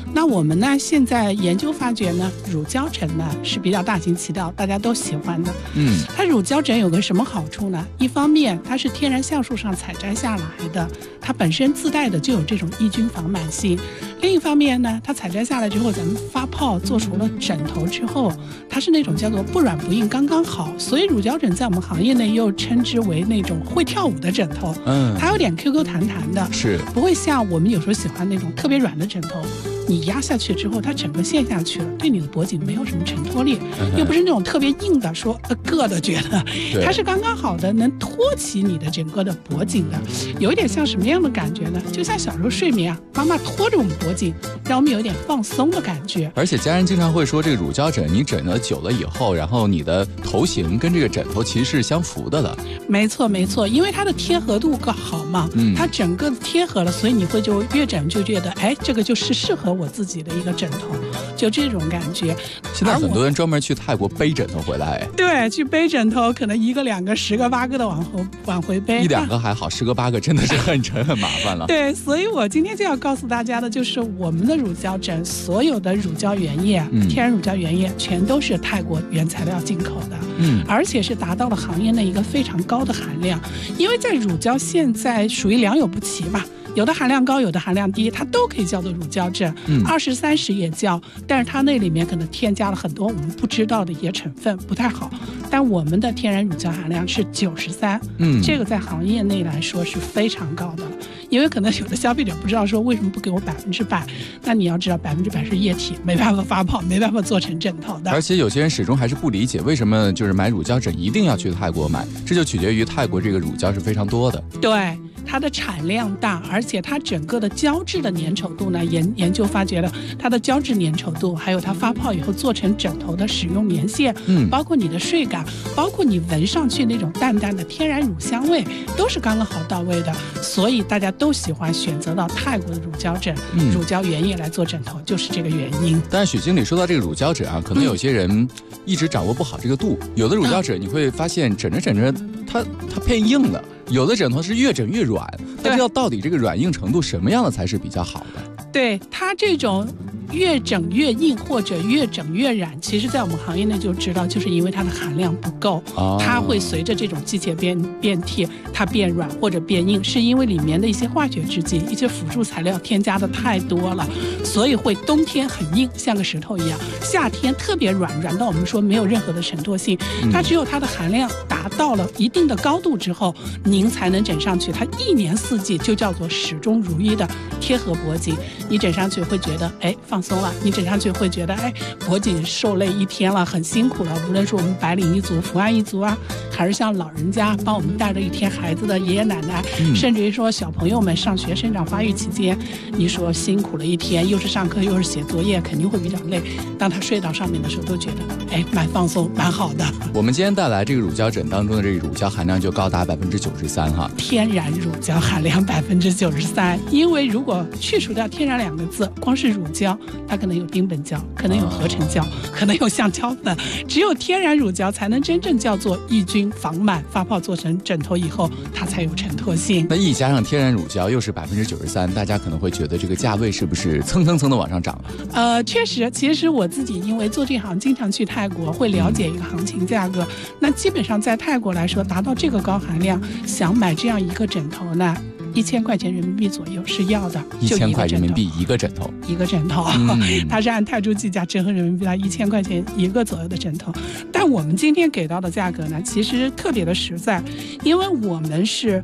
那我们呢，现在研究发觉呢，乳胶枕呢是比较大行其道，大家都喜欢的。它乳胶枕有个什么好处呢？一方面它是天然橡树上采摘下来的，它本身自带的就有这种抑菌防螨性。另一方面呢，它采摘下来之后，咱们发泡做出了枕头之后，它是那种叫做不软不硬，刚刚好。所以乳胶枕在我们行业内又称之为那种会跳舞的枕头。它有点 QQ 弹弹的， 是不会像我们有时候喜欢那种特别软的枕头，你压下去之后它整个陷下去了，对你的脖颈没有什么承托力，又不是那种特别硬的说硌的觉得，它是刚刚好的，能托起你的整个的脖颈的，有一点像什么样的感觉呢？就像小时候睡眠啊，妈妈拖着我们脖颈，让我们有一点放松的感觉。 而且家人经常会说，这个乳胶枕你枕了久了以后，然后你的头型跟这个枕头其实是相符的了。 没错没错，因为它的贴合度更好嘛，它整个贴合了，所以你会就越枕就觉得，哎，这个就是适合我自己的一个枕头，就这种感觉。 现在很多人专门去泰国背枕头回来， 对，去背枕头，可能1个、2个、10个、8个的往回背， 一两个还好，10个8个真的是很沉很麻烦了。 对，所以我今天就要告诉大家的就是我们的乳胶枕，所有的乳胶原液，天然乳胶原液全都是泰国原材料进口的，而且是达到了行业内一个非常高的含量。因为在乳胶现在属于良莠不齐嘛，有的含量高，有的含量低，它都可以叫做乳胶枕，20、30也叫，但是它那里面可能添加了很多我们不知道的一些成分，不太好。但我们的天然乳胶含量是93，这个在行业内来说是非常高的了。因为可能有的消费者不知道说为什么不给我100%，那你要知道100%是液体，没办法发泡，没办法做成枕头的。 而且有些人始终还是不理解为什么就是买乳胶枕一定要去泰国买，这就取决于泰国这个乳胶是非常多的。 对。它的产量大，而且它整个的胶质的粘稠度呢，研究发觉了它的胶质粘稠度，还有它发泡以后做成枕头的使用年限，包括你的睡感，包括你闻上去那种淡淡的天然乳香味，都是刚刚好到位的。所以大家都喜欢选择到泰国的乳胶枕、乳胶原液来做枕头，就是这个原因。 但是许经理说到这个乳胶枕啊，可能有些人一直掌握不好这个度，有的乳胶枕你会发现枕着枕着它偏硬了。有的枕头是越枕越软，不知道到底这个软硬程度什么样的才是比较好的？ 对，它这种越整越硬或者越整越软，其实在我们行业内就知道，就是因为它的含量不够，它会随着这种季节变替，它变软或者变硬，是因为里面的一些化学制剂、一些辅助材料添加的太多了，所以会冬天很硬，像个石头一样，夏天特别软到我们说没有任何的承托性。它只有它的含量达到了一定的高度之后，您才能枕上去，它1年4季就叫做始终如一的贴合脖颈，你枕上去会觉得哎放松了，你枕上去会觉得哎脖颈受累一天了，很辛苦了。无论是我们白领一族、伏案一族啊，还是像老人家帮我们带着一天孩子的爷爷奶奶，甚至于说小朋友们上学生长发育期间，你说辛苦了一天，又是上课又是写作业，肯定会比较累。当他睡到上面的时候，都觉得哎蛮放松，蛮好的。 我们今天带来这个乳胶枕当中的这个乳胶含量就高达93%哈， 天然乳胶含量93%。因为如果去除掉天然2个字，光是乳胶，它可能有丁苯胶，可能有合成胶，可能有橡胶粉，只有天然乳胶才能真正叫做抑菌防螨，发泡做成枕头以后，它才有承托性。 那一加上天然乳胶又是93%，大家可能会觉得这个价位是不是蹭的往上涨了？ 确实，其实我自己因为做这行，经常去泰国，会了解一个行情价格。那基本上在泰国来说，达到这个高含量，想买这样一个枕头呢，1000块钱人民币左右是要的 ，1000块人民币一个枕头， 它是按泰铢计价，折合人民币到1000块钱一个左右的枕头。但我们今天给到的价格呢，其实特别的实在，因为我们是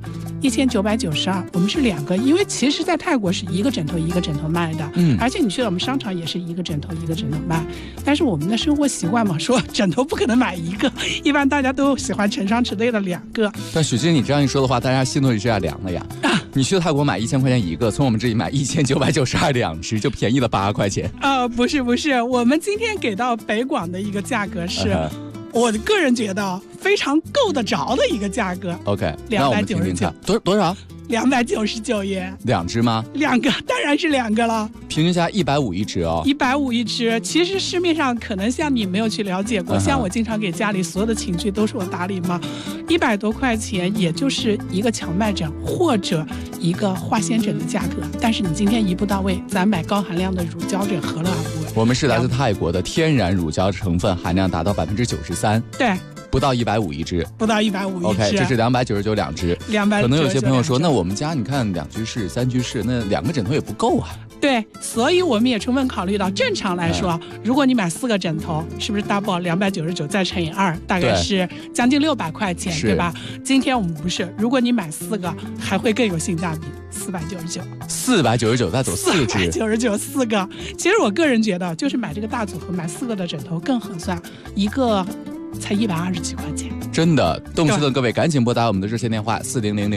1992，我们是2个，因为其实在泰国是一个枕头一个枕头卖的，而且你去我们商场也是一个枕头一个枕头卖，但是我们的生活习惯嘛，说枕头不可能买一个，一般大家都喜欢成双成对的2个。 但许经理这样一说的话，大家心头也是要凉了呀。你去泰国买1000块钱一个，从我们这里买1992只，就便宜了8块钱。 不是，我们今天给到北广的一个价格是，我个人觉得非常够得着的一个价格。 OK， 那我们听听看多少 299元。 2只吗 ？2个，当然是2个了。 平均下150一只哦。 150一只。其实市面上可能像你没有去了解过，像我经常给家里所有的寝具都是我打理嘛，100多块钱也就是一个荞麦枕或者一个化纤枕的价格。但是你今天一步到位，咱买高含量的乳胶枕何乐而不为？ 我们是来自泰国的天然乳胶成分含量达到93%。 对。 不到150一只， 不到150一只。 OK， 这是299两只。 可能有些朋友说，那我们家你看2居室、3居室，那2个枕头也不够啊。 对，所以我们也充分考虑到，正常来说，如果你买4个枕头，是不是 double 299再乘以2，大概是将近600块钱，对吧？今天我们不是，如果你买4个，还会更有性价比，499再走4只，499 4个。其实我个人觉得，就是买这个大组合，买4个的枕头更合算，一个才120几块钱。 真的，动车的各位赶紧拨打我们的热线电话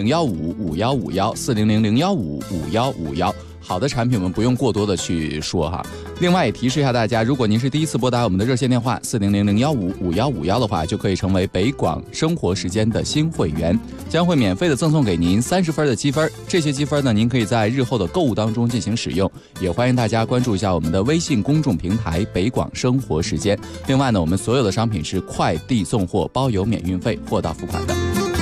400-015-5151，400-015-5151。好的产品我们不用过多的去说哈。另外也提示一下大家，如果您是第一次拨打我们的热线电话400-015-5151的话，就可以成为北广生活时间的新会员，将会免费的赠送给您30分的积分。这些积分呢，您可以在日后的购物当中进行使用。也欢迎大家关注一下我们的微信公众平台北广生活时间。另外呢，我们所有的商品是快递送货，包邮免运费，货到付款的。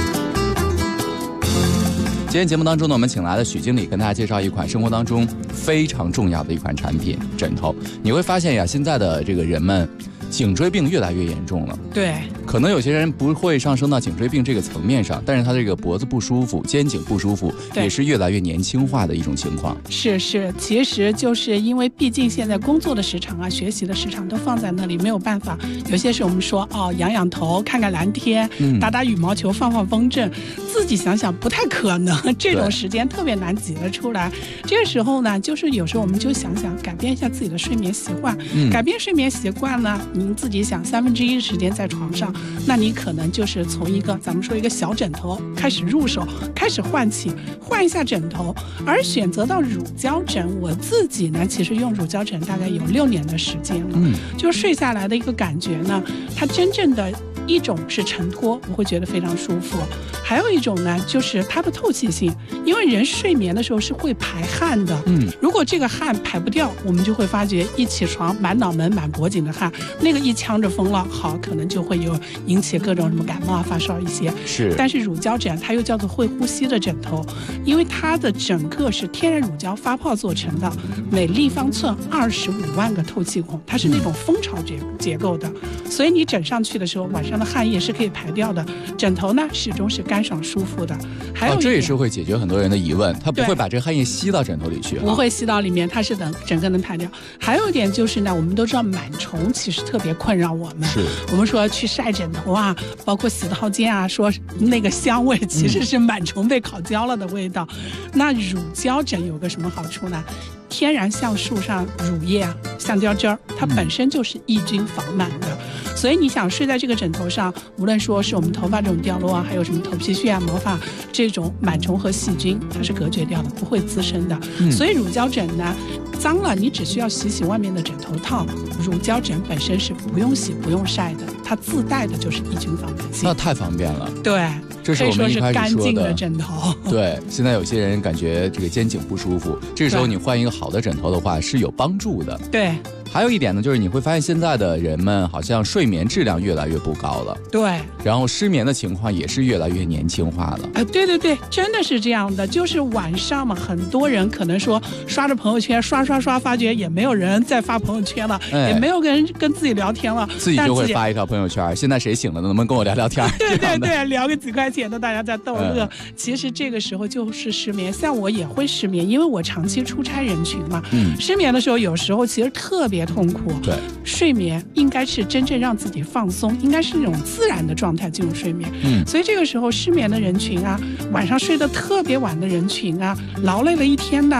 今天节目当中呢，我们请来了许经理跟大家介绍一款生活当中非常重要的一款产品——枕头。你会发现呀，现在的这个人们颈椎病越来越严重了。 对， 可能有些人不会上升到颈椎病这个层面上，但是他这个脖子不舒服、肩颈不舒服，也是越来越年轻化的一种情况。 是，其实就是因为毕竟现在工作的时长啊、学习的时长都放在那里，没有办法。有些时候我们说仰头、看看蓝天、打打羽毛球、放风筝，自己想想不太可能，这种时间特别难挤得出来。这个时候呢，就是有时候我们就想想改变一下自己的睡眠习惯。改变睡眠习惯呢，您自己想1/3的时间在床上，那你可能就是从一个咱们说一个小枕头开始入手，开始换一下枕头。而选择到乳胶枕，我自己呢其实用乳胶枕大概有6年的时间了，就睡下来的一个感觉呢，它真正的一种是承托，我会觉得非常舒服；还有一种呢，就是它的透气性，因为人睡眠的时候是会排汗的，如果这个汗排不掉，我们就会发觉一起床满脑门、满脖颈的汗，那个一呛着风了，好，可能就会有引起各种什么感冒啊、发烧一些。 是， 但是乳胶枕它又叫做会呼吸的枕头，因为它的整个是天然乳胶发泡做成的，每立方寸25万个透气孔，它是那种蜂巢结构的，所以你枕上去的时候，晚上的汗液是可以排掉的，枕头呢始终是干爽舒服的。还有这也是会解决很多人的疑问，它不会把这个汗液吸到枕头里去， 不会吸到里面，它是整个能排掉。还有一点就是呢，我们都知道螨虫其实特别困扰我们，我们说去晒枕头啊，包括洗套间啊，说那个香味其实是螨虫被烤焦了的味道。那乳胶枕有个什么好处呢？天然橡树上乳液啊、橡胶汁儿，它本身就是抑菌防螨的，所以你想睡在这个枕头上，无论说是我们头发这种掉落啊，还有什么头皮屑啊、毛发这种螨虫和细菌，它是隔绝掉的，不会滋生的。所以乳胶枕呢，脏了你只需要洗外面的枕头套，乳胶枕本身是不用洗不用晒的，它自带的就是抑菌防螨性。 那太方便了。 对， 这是我们一开始说的干净的枕头。 对，现在有些人感觉这个肩颈不舒服，这个时候你换一个好的枕头的话是有帮助的。 对。 还有一点呢，就是你会发现现在的人们好像睡眠质量越来越不高了， 对， 然后失眠的情况也是越来越年轻化了。 对，真的是这样的，就是晚上嘛，很多人可能说刷着朋友圈，刷，发觉也没有人再发朋友圈了，也没有人跟自己聊天了， 自己就会发一条朋友圈，现在谁醒了，能不能跟我聊聊天？ 对，聊个几块钱的，大家在逗乐。其实这个时候就是失眠，像我也会失眠，因为我长期出差人群嘛，失眠的时候有时候其实特别痛苦。 对， 睡眠应该是真正让自己放松，应该是那种自然的状态进入睡眠。所以这个时候失眠的人群啊，晚上睡得特别晚的人群啊，劳累了一天呢，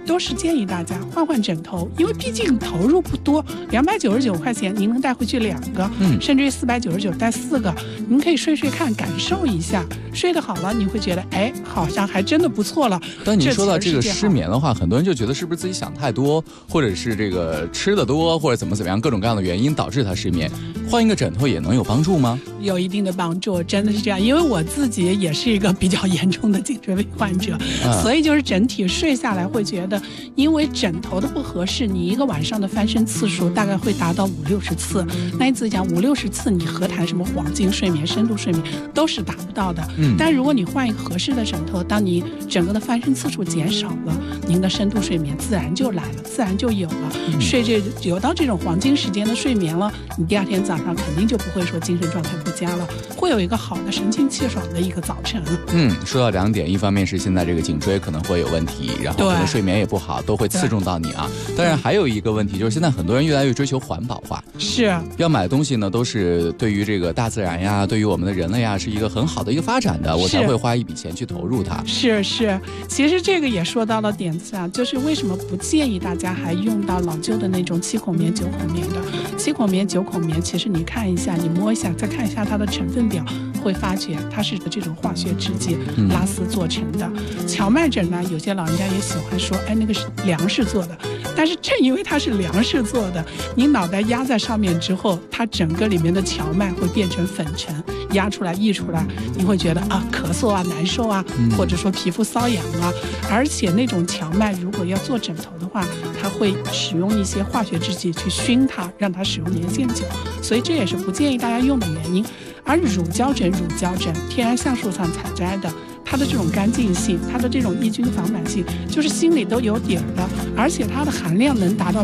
都是建议大家换换枕头，因为毕竟投入不多，299块钱您能带回去2个，甚至于499带4个，您可以睡睡看，感受一下，睡得好了，你会觉得哎，好像还真的不错了。 但你说到这个失眠的话，很多人就觉得是不是自己想太多，或者是这个吃的多，或者怎么样，各种各样的原因导致他失眠。换一个枕头也能有帮助吗？ 有一定的帮助，真的是这样。因为我自己也是一个比较严重的颈椎病患者，所以就是整体睡下来会觉得，因为枕头的不合适，你一个晚上的翻身次数大概会达到50-60次。那你自己讲50-60次，你何谈什么黄金睡眠、深度睡眠都是达不到的。但如果你换一个合适的枕头，当你整个的翻身次数减少了，您的深度睡眠自然就来了，自然就有了。有到这种黄金时间的睡眠了，你第二天早上肯定就不会说精神状态不佳了，会有一个好的神清气爽的一个早晨。 说到2点，一方面是现在这个颈椎可能会有问题，然后可能睡眠也不好，都会刺中到你啊。当然还有一个问题就是现在很多人越来越追求环保化， 是要买的东西呢都是对于这个大自然呀，对于我们的人类呀是一个很好的一个发展的，我才会花一笔钱去投入它。 是，其实这个也说到了点子上，就是为什么不建议大家还用到老旧的那种7孔棉、9孔棉的。7孔棉、9孔棉，其实你看一下，你摸一下，再看一下它的成分表，会发觉它是这种化学制剂拉丝做成的。荞麦枕呢，有些老人家也喜欢说，哎，那个是粮食做的。但是正因为它是粮食做的，你脑袋压在上面之后，它整个里面的荞麦会变成粉尘，压出来溢出来，你会觉得啊咳嗽啊难受啊，或者说皮肤瘙痒啊。而且那种荞麦如果要做枕头的话，它会使用一些化学制剂去熏它，让它使用年限久，所以这也是不建议大家用的原因。而乳胶枕天然橡树上采摘的，它的这种干净性，它的这种抑菌防螨性，就是心里都有底儿的，而且它的含量能达到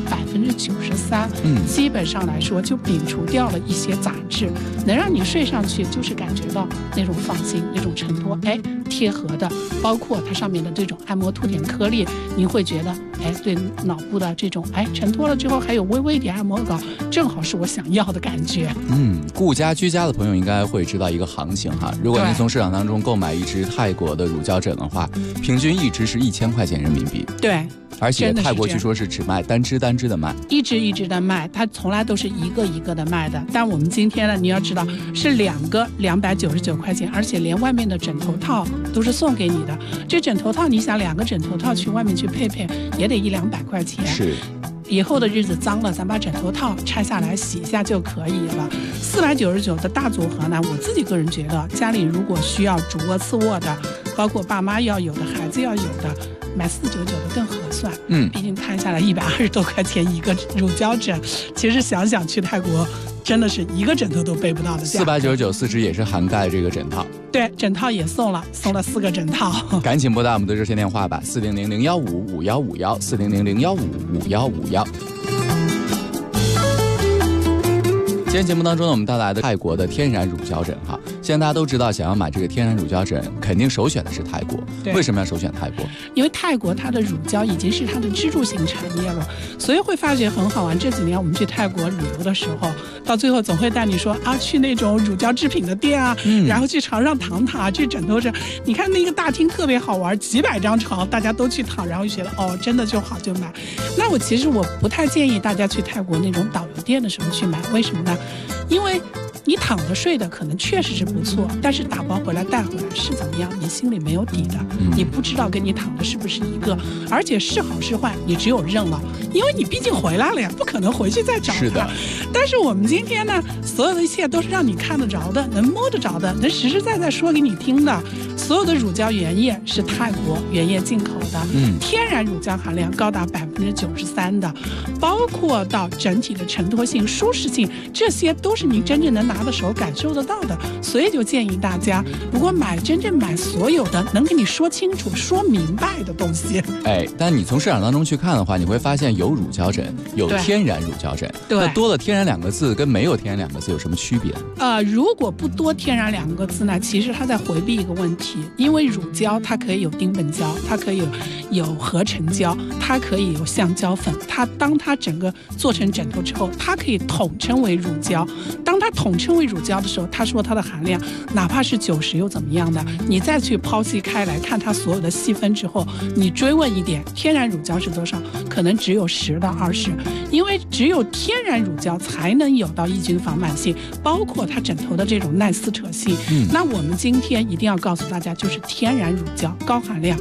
93%，基本上来说就摒除掉了一些杂质，能让你睡上去就是感觉到那种放心，那种承托，哎，贴合的，包括它上面的这种按摩凸点颗粒，你会觉得，哎，对脑部的这种，哎，承托了之后还有微微一点按摩感，正好是我想要的感觉。 顾家居家的朋友应该会知道一个行情哈，如果您从市场当中购买一只泰国的乳胶枕的话，平均一只是1000块钱人民币。 对。 而且泰国据说是只卖单只的卖， 一只的卖，它从来都是一个的卖的。但我们今天呢，你要知道是2个299块钱，而且连外面的枕头套都是送给你的。这枕头套，你想2个枕头套去外面去配，也得100-200块钱。 是。 以后的日子脏了，咱把枕头套拆下来洗一下就可以了。499的大组合呢，我自己个人觉得，家里如果需要主卧次卧的，包括爸妈要有的，孩子要有的，买499的更合算。毕竟摊下来120多块钱一个乳胶枕，其实想想去泰国真的是一个枕头都背不到的价格。 499 4只也是涵盖这个枕套。 对，枕套也送了4个枕套。 赶紧拨打我们的热线电话吧，400-015-5151，400-015-5151。今天节目当中呢，我们带来的泰国的天然乳胶枕哈。现在大家都知道，想要买这个天然乳胶枕，肯定首选的是泰国。为什么要首选泰国？ 因为泰国它的乳胶已经是它的支柱型产业了，所以会发觉很好玩。这几年我们去泰国旅游的时候，到最后总会带你说啊，去那种乳胶制品的店啊，然后去床上躺躺啊，去枕头上，你看那个大厅特别好玩，几百张床，大家都去躺，然后觉得哦，真的就好就买。那我其实不太建议大家去泰国那种导游店的时候去买，为什么呢？因为你躺着睡的可能确实是不错，但是打包回来带回来是怎么样，你心里没有底的，你不知道跟你躺的是不是一个，而且是好是坏你只有认了，因为你毕竟回来了呀，不可能回去再找他。但是我们今天呢，所有的一切都是让你看得着的，能摸得着的，能实实在在说给你听的。所有的乳胶原液是泰国原液进口的，天然乳胶含量高达93%的，包括到整体的承托性、舒适性，这些都是您真正能拿的手感受得到的。所以就建议大家，如果真正买所有的能给你说清楚、说明白的东西， 但你从市场当中去看的话，你会发现有乳胶枕，有天然乳胶枕。那多了天然2个字跟没有天然2个字有什么区别？ 如果不多天然2个字呢，其实它在回避一个问题。 题，因为乳胶它可以有丁苯胶，它可以有合成胶，它可以有橡胶粉，当它整个做成枕头之后，它可以统称为乳胶。当它统称为乳胶的时候，他说它的含量哪怕是90又怎么样的，你再去剖析开来看它所有的细分之后，你追问一点，天然乳胶是多少？可能只有10到20，因为只有天然乳胶才能有到抑菌防螨性，包括它枕头的这种耐撕扯性。那我们今天一定要告诉大家，就是天然乳胶高含量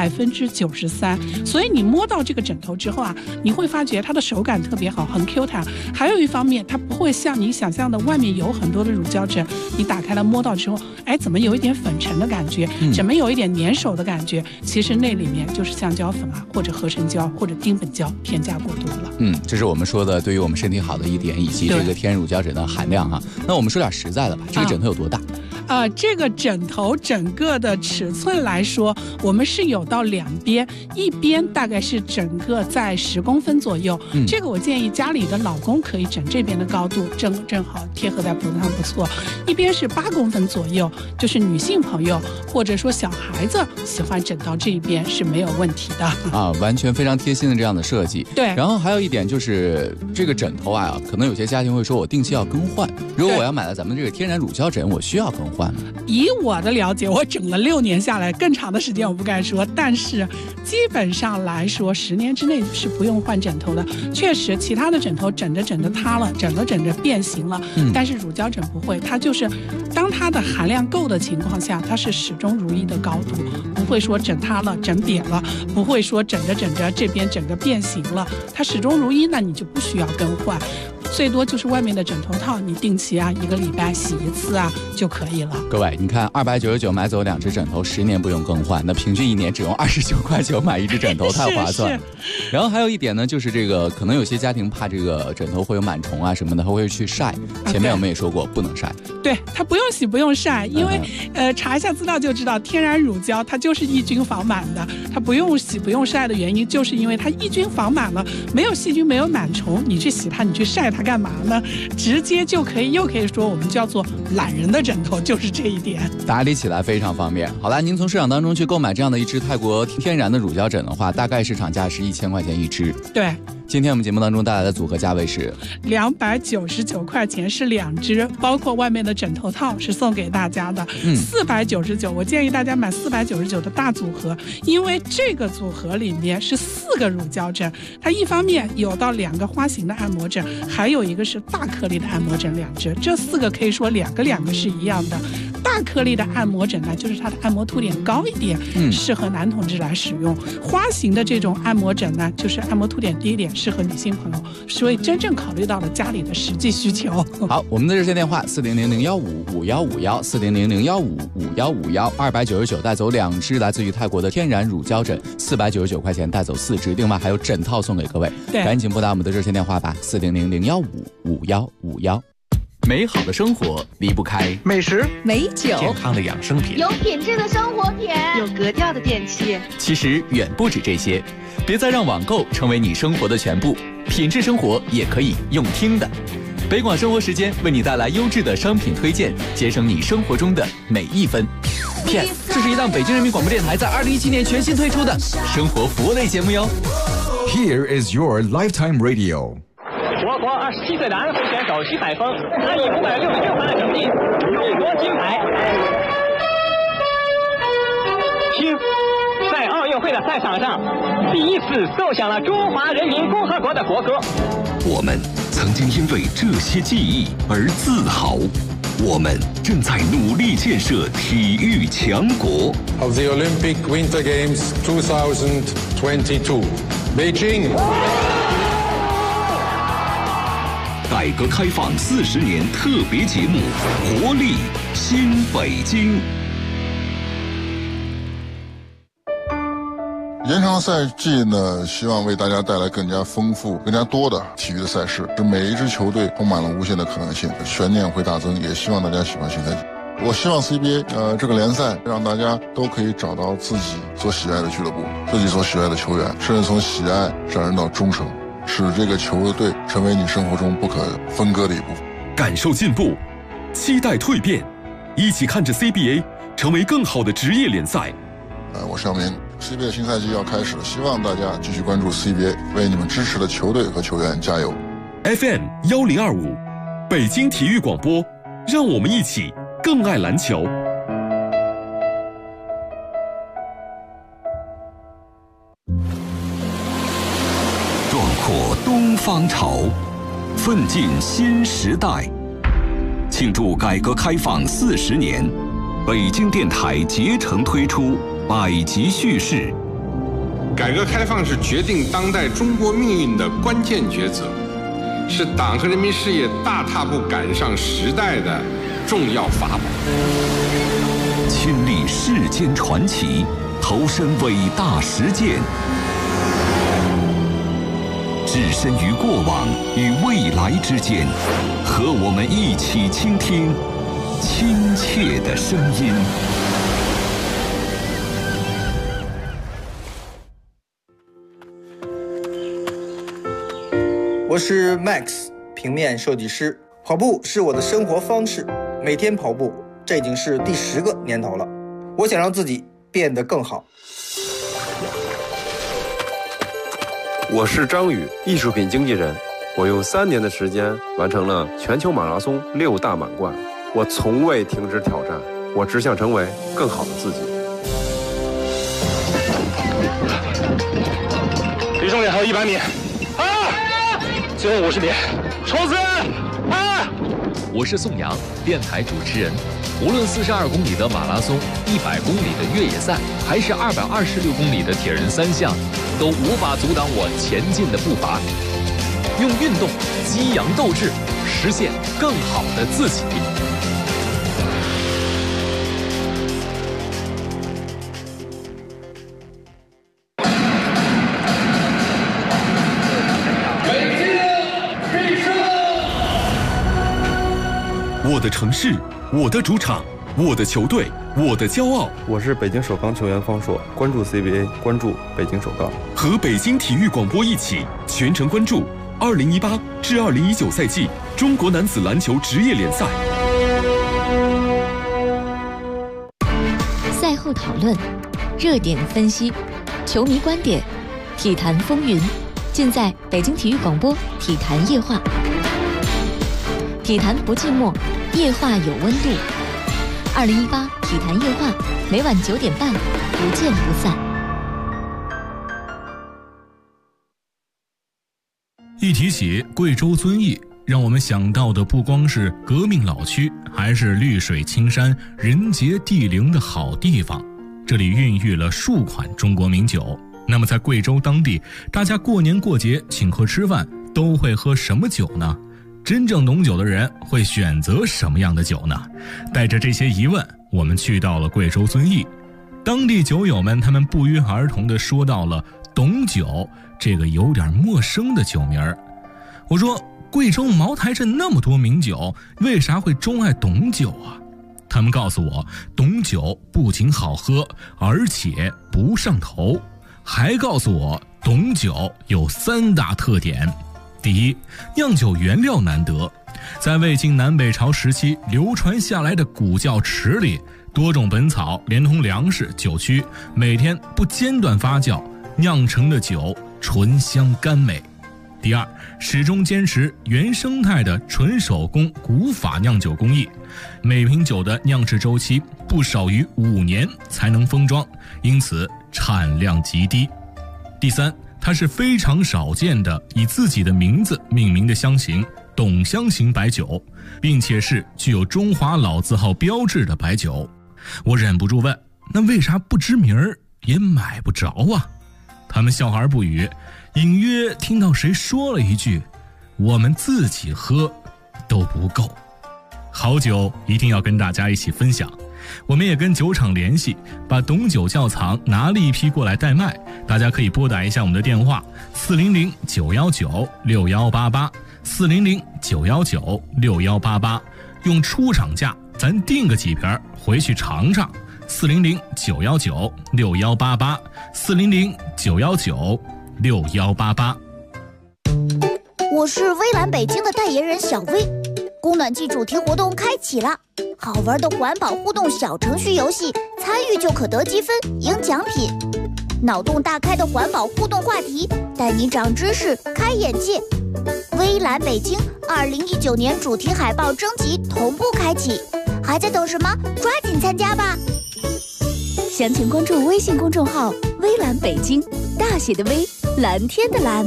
93%，所以你摸到这个枕头之后啊，你会发觉它的手感特别好，很 Q 弹。还有一方面，它不会像你想象的外面有很多的乳胶枕，你打开了摸到之后，哎，怎么有一点粉尘的感觉，怎么有一点粘手的感觉？其实那里面就是橡胶粉啊，或者合成胶，或者丁苯胶添加过多了。 这是我们说的对于我们身体好的一点，以及这个天然乳胶枕的含量哈。那我们说点实在的吧，这个枕头有多大？ 这个枕头整个的尺寸来说，我们是有到2边，一边大概是整个在10公分左右。这个我建议家里的老公可以枕这边的高度，正好贴合在脖子上不错。一边是8公分左右，就是女性朋友或者说小孩子喜欢枕到这一边是没有问题的完全非常贴心的这样的设计。 对， 然后还有一点就是这个枕头啊，可能有些家庭会说我定期要更换，如果我要买了咱们这个天然乳胶枕，我需要更换。 以我的了解，我整了6年下来，更长的时间我不敢说，但是基本上来说10年之内是不用换枕头的。确实其他的枕头枕着塌了，枕着变形了，但是乳胶枕不会，它就是当它的含量够的情况下，它是始终如一的高度，不会说枕塌了枕扁了，不会说枕着这边整个变形了，它始终如一，那你就不需要更换。最多就是外面的枕头套，你定期1个礼拜洗1次就可以了。 各位，你看299买走2只枕头，10年不用更换，那平均1年只用29.9块买1只枕头，太划算。然后还有一点呢，就是这个可能有些家庭怕这个枕头会有螨虫什么的，他会去晒。前面我们也说过，不能晒。 对，它不用洗不用晒，因为查一下资料就知道，天然乳胶它就是抑菌防螨的，它不用洗不用晒的原因，就是因为它抑菌防螨了，没有细菌没有螨虫，你去洗它你去晒它干嘛呢？直接就可以，又可以说我们叫做懒人的枕头，就是这一点， 打理起来非常方便。好了，您从市场当中去购买这样的一只泰国天然的乳胶枕的话，大概市场价是1000块钱一只。 对。 今天我们节目当中带来的组合价位是 299块钱是2只，包括外面的枕头套是送给大家的。499，我建议大家买499的大组合，因为这个组合里面是4个乳胶枕，它一方面有到2个花型的按摩枕，还有一个是大颗粒的按摩枕2只，这4个可以说2个是一样的。大颗粒的按摩枕呢，就是它的按摩凸点高一点，适合男同志来使用。花型的这种按摩枕呢，就是按摩凸点低一点，适合女性朋友。所以真正考虑到了家里的实际需求。 好，我们的热线电话4000155151，40001551，299带走2只来自于泰国的天然乳胶枕，499块钱带走4只，另外还有枕套送给各位。赶紧拨打我们的热线电话吧，4000155151。 美好的生活离不开美食、 美酒、 健康的养生品、 有品质的生活品、 有格调的电器。 其实远不止这些，别再让网购成为你生活的全部，品质生活也可以用听的。北广生活时间为你带来优质的商品推荐，节省你生活中的每一分。PS， 这是一档北京人民广播电台在2017年全新推出的生活服务类节目哟。 Here is your lifetime radio。 我国27岁的安徽选手徐海峰，他以566分的成绩勇夺金牌。听，在奥运会的赛场上，第一次奏响了中华人民共和国的国歌。 我们曾经因为这些记忆而自豪，我们正在努力建设体育强国。 Of the Olympic Winter Games 2022, Beijing。 改革开放40年特别节目《活力新北京》。 延长赛季呢，希望为大家带来更加丰富、更加多的体育的赛事，使每一支球队充满了无限的可能性，悬念会大增。也希望大家喜欢新赛季。我希望 CBA 这个联赛让大家都可以找到自己所喜爱的俱乐部、自己所喜爱的球员，甚至从喜爱上升到忠诚。使这个球队成为你生活中不可分割的一部分。 感受进步，期待蜕变，一起看着 CBA 成为更好的职业联赛。 我是姚明。CBA 新赛季要开始了，希望大家继续关注 CBA， 为你们支持的球队和球员加油。 FM 1025，北京体育广播，让我们一起更爱篮球。 壮阔东方潮，奋进新时代。庆祝改革开放40年，北京电台竭诚推出百集叙事。 改革开放是决定当代中国命运的关键抉择，是党和人民事业大踏步赶上时代的重要法宝。 亲历世间传奇，投身伟大实践，置身于过往与未来之间，和我们一起倾听亲切的声音。 我是 Max， 平面设计师。跑步是我的生活方式，每天跑步，这已经是第10个年头了。我想让自己变得更好。 我是张宇，艺术品经纪人。我用3年的时间完成了全球马拉松6大满贯。我从未停止挑战，我只想成为更好的自己。 离终点还有100米。最后50米，冲刺！ 我是宋阳，电台主持人。无论42公里的马拉松、100公里的越野赛，还是226公里的铁人3项，都无法阻挡我前进的步伐。用运动激扬斗志，实现更好的自己。 我的城市，我的主场，我的球队，我的骄傲。 我是北京首钢球员方硕，关注 CBA， 关注北京首钢。 和北京体育广播一起全程关注2018至2019赛季中国男子篮球职业联赛。 赛后讨论，热点分析，球迷观点，体坛风云，尽在北京体育广播体坛夜话。体坛不寂寞，夜话有温度。2018体坛夜话，每晚9点半，不见不散。 一提起贵州遵义，让我们想到的不光是革命老区，还是绿水青山、人杰地灵的好地方。这里孕育了数款中国名酒。那么在贵州当地，大家过年过节请客吃饭都会喝什么酒呢？真正懂酒的人会选择什么样的酒呢？带着这些疑问，我们去到了贵州遵义。当地酒友们他们不约而同地说到了董酒这个有点陌生的酒名儿。我说，贵州茅台镇那么多名酒，为啥会钟爱董酒啊？他们告诉我，董酒不仅好喝，而且不上头，还告诉我董酒有3大特点。第一，酿酒原料难得，在魏晋南北朝时期流传下来的古窖池里，多种本草连同粮食、酒曲，每天不间断发酵，酿成的酒醇香甘美。第二，始终坚持原生态的纯手工古法酿酒工艺，每瓶酒的酿制周期不少于5年才能封装，因此产量极低。第三，它是非常少见的以自己的名字命名的香型董香型白酒，并且是具有中华老字号标志的白酒。我忍不住问，那为啥不知名儿也买不着啊？他们笑而不语，隐约听到谁说了一句，我们自己喝都不够。好酒一定要跟大家一起分享，我们也跟酒厂联系，把董酒窖藏拿了一批过来代卖，大家可以拨打一下我们的电话400-919-6188 400-919-6188，用出厂价咱订个几瓶回去尝尝。400-919-6188 400-919-6188。 我是微蓝北京的代言人小薇， 供暖季主题活动开启了，好玩的环保互动小程序游戏，参与就可得积分、赢奖品。脑洞大开的环保互动话题，带你长知识、开眼界。微蓝北京2019年主题海报征集同步开启，还在等什么？抓紧参加吧！详情关注微信公众号“微蓝北京”，大写的微，蓝天的蓝。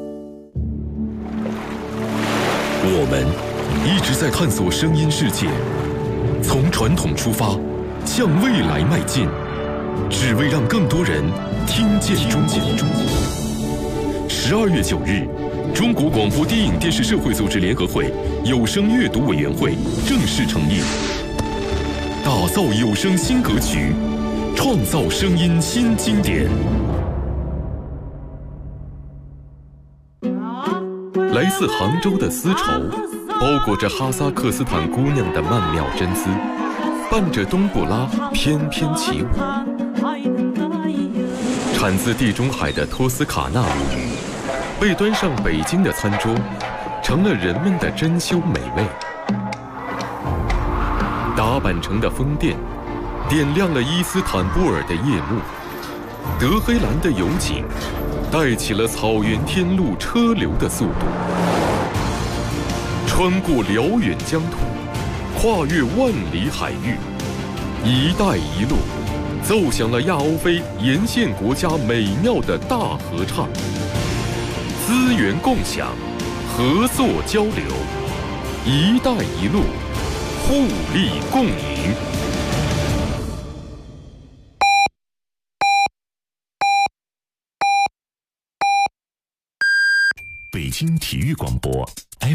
我们一直在探索声音世界，从传统出发，向未来迈进，只为让更多人听见中国。12月9日，中国广播电影电视社会组织联合会有声阅读委员会正式成立，打造有声新格局，创造声音新经典。来自杭州的丝绸，包裹着哈萨克斯坦姑娘的曼妙真姿，伴着冬不拉翩翩起舞。产自地中海的托斯卡纳米，被端上北京的餐桌，成了人们的珍馐美味。打扮成的风电，点亮了伊斯坦布尔的夜幕。德黑兰的油井，带起了草原天路车流的速度。穿过辽远疆土，跨越万里海域，一带一路奏响了亚欧非沿线国家美妙的大合唱。资源共享，合作交流，一带一路，互利共赢。 北京体育广播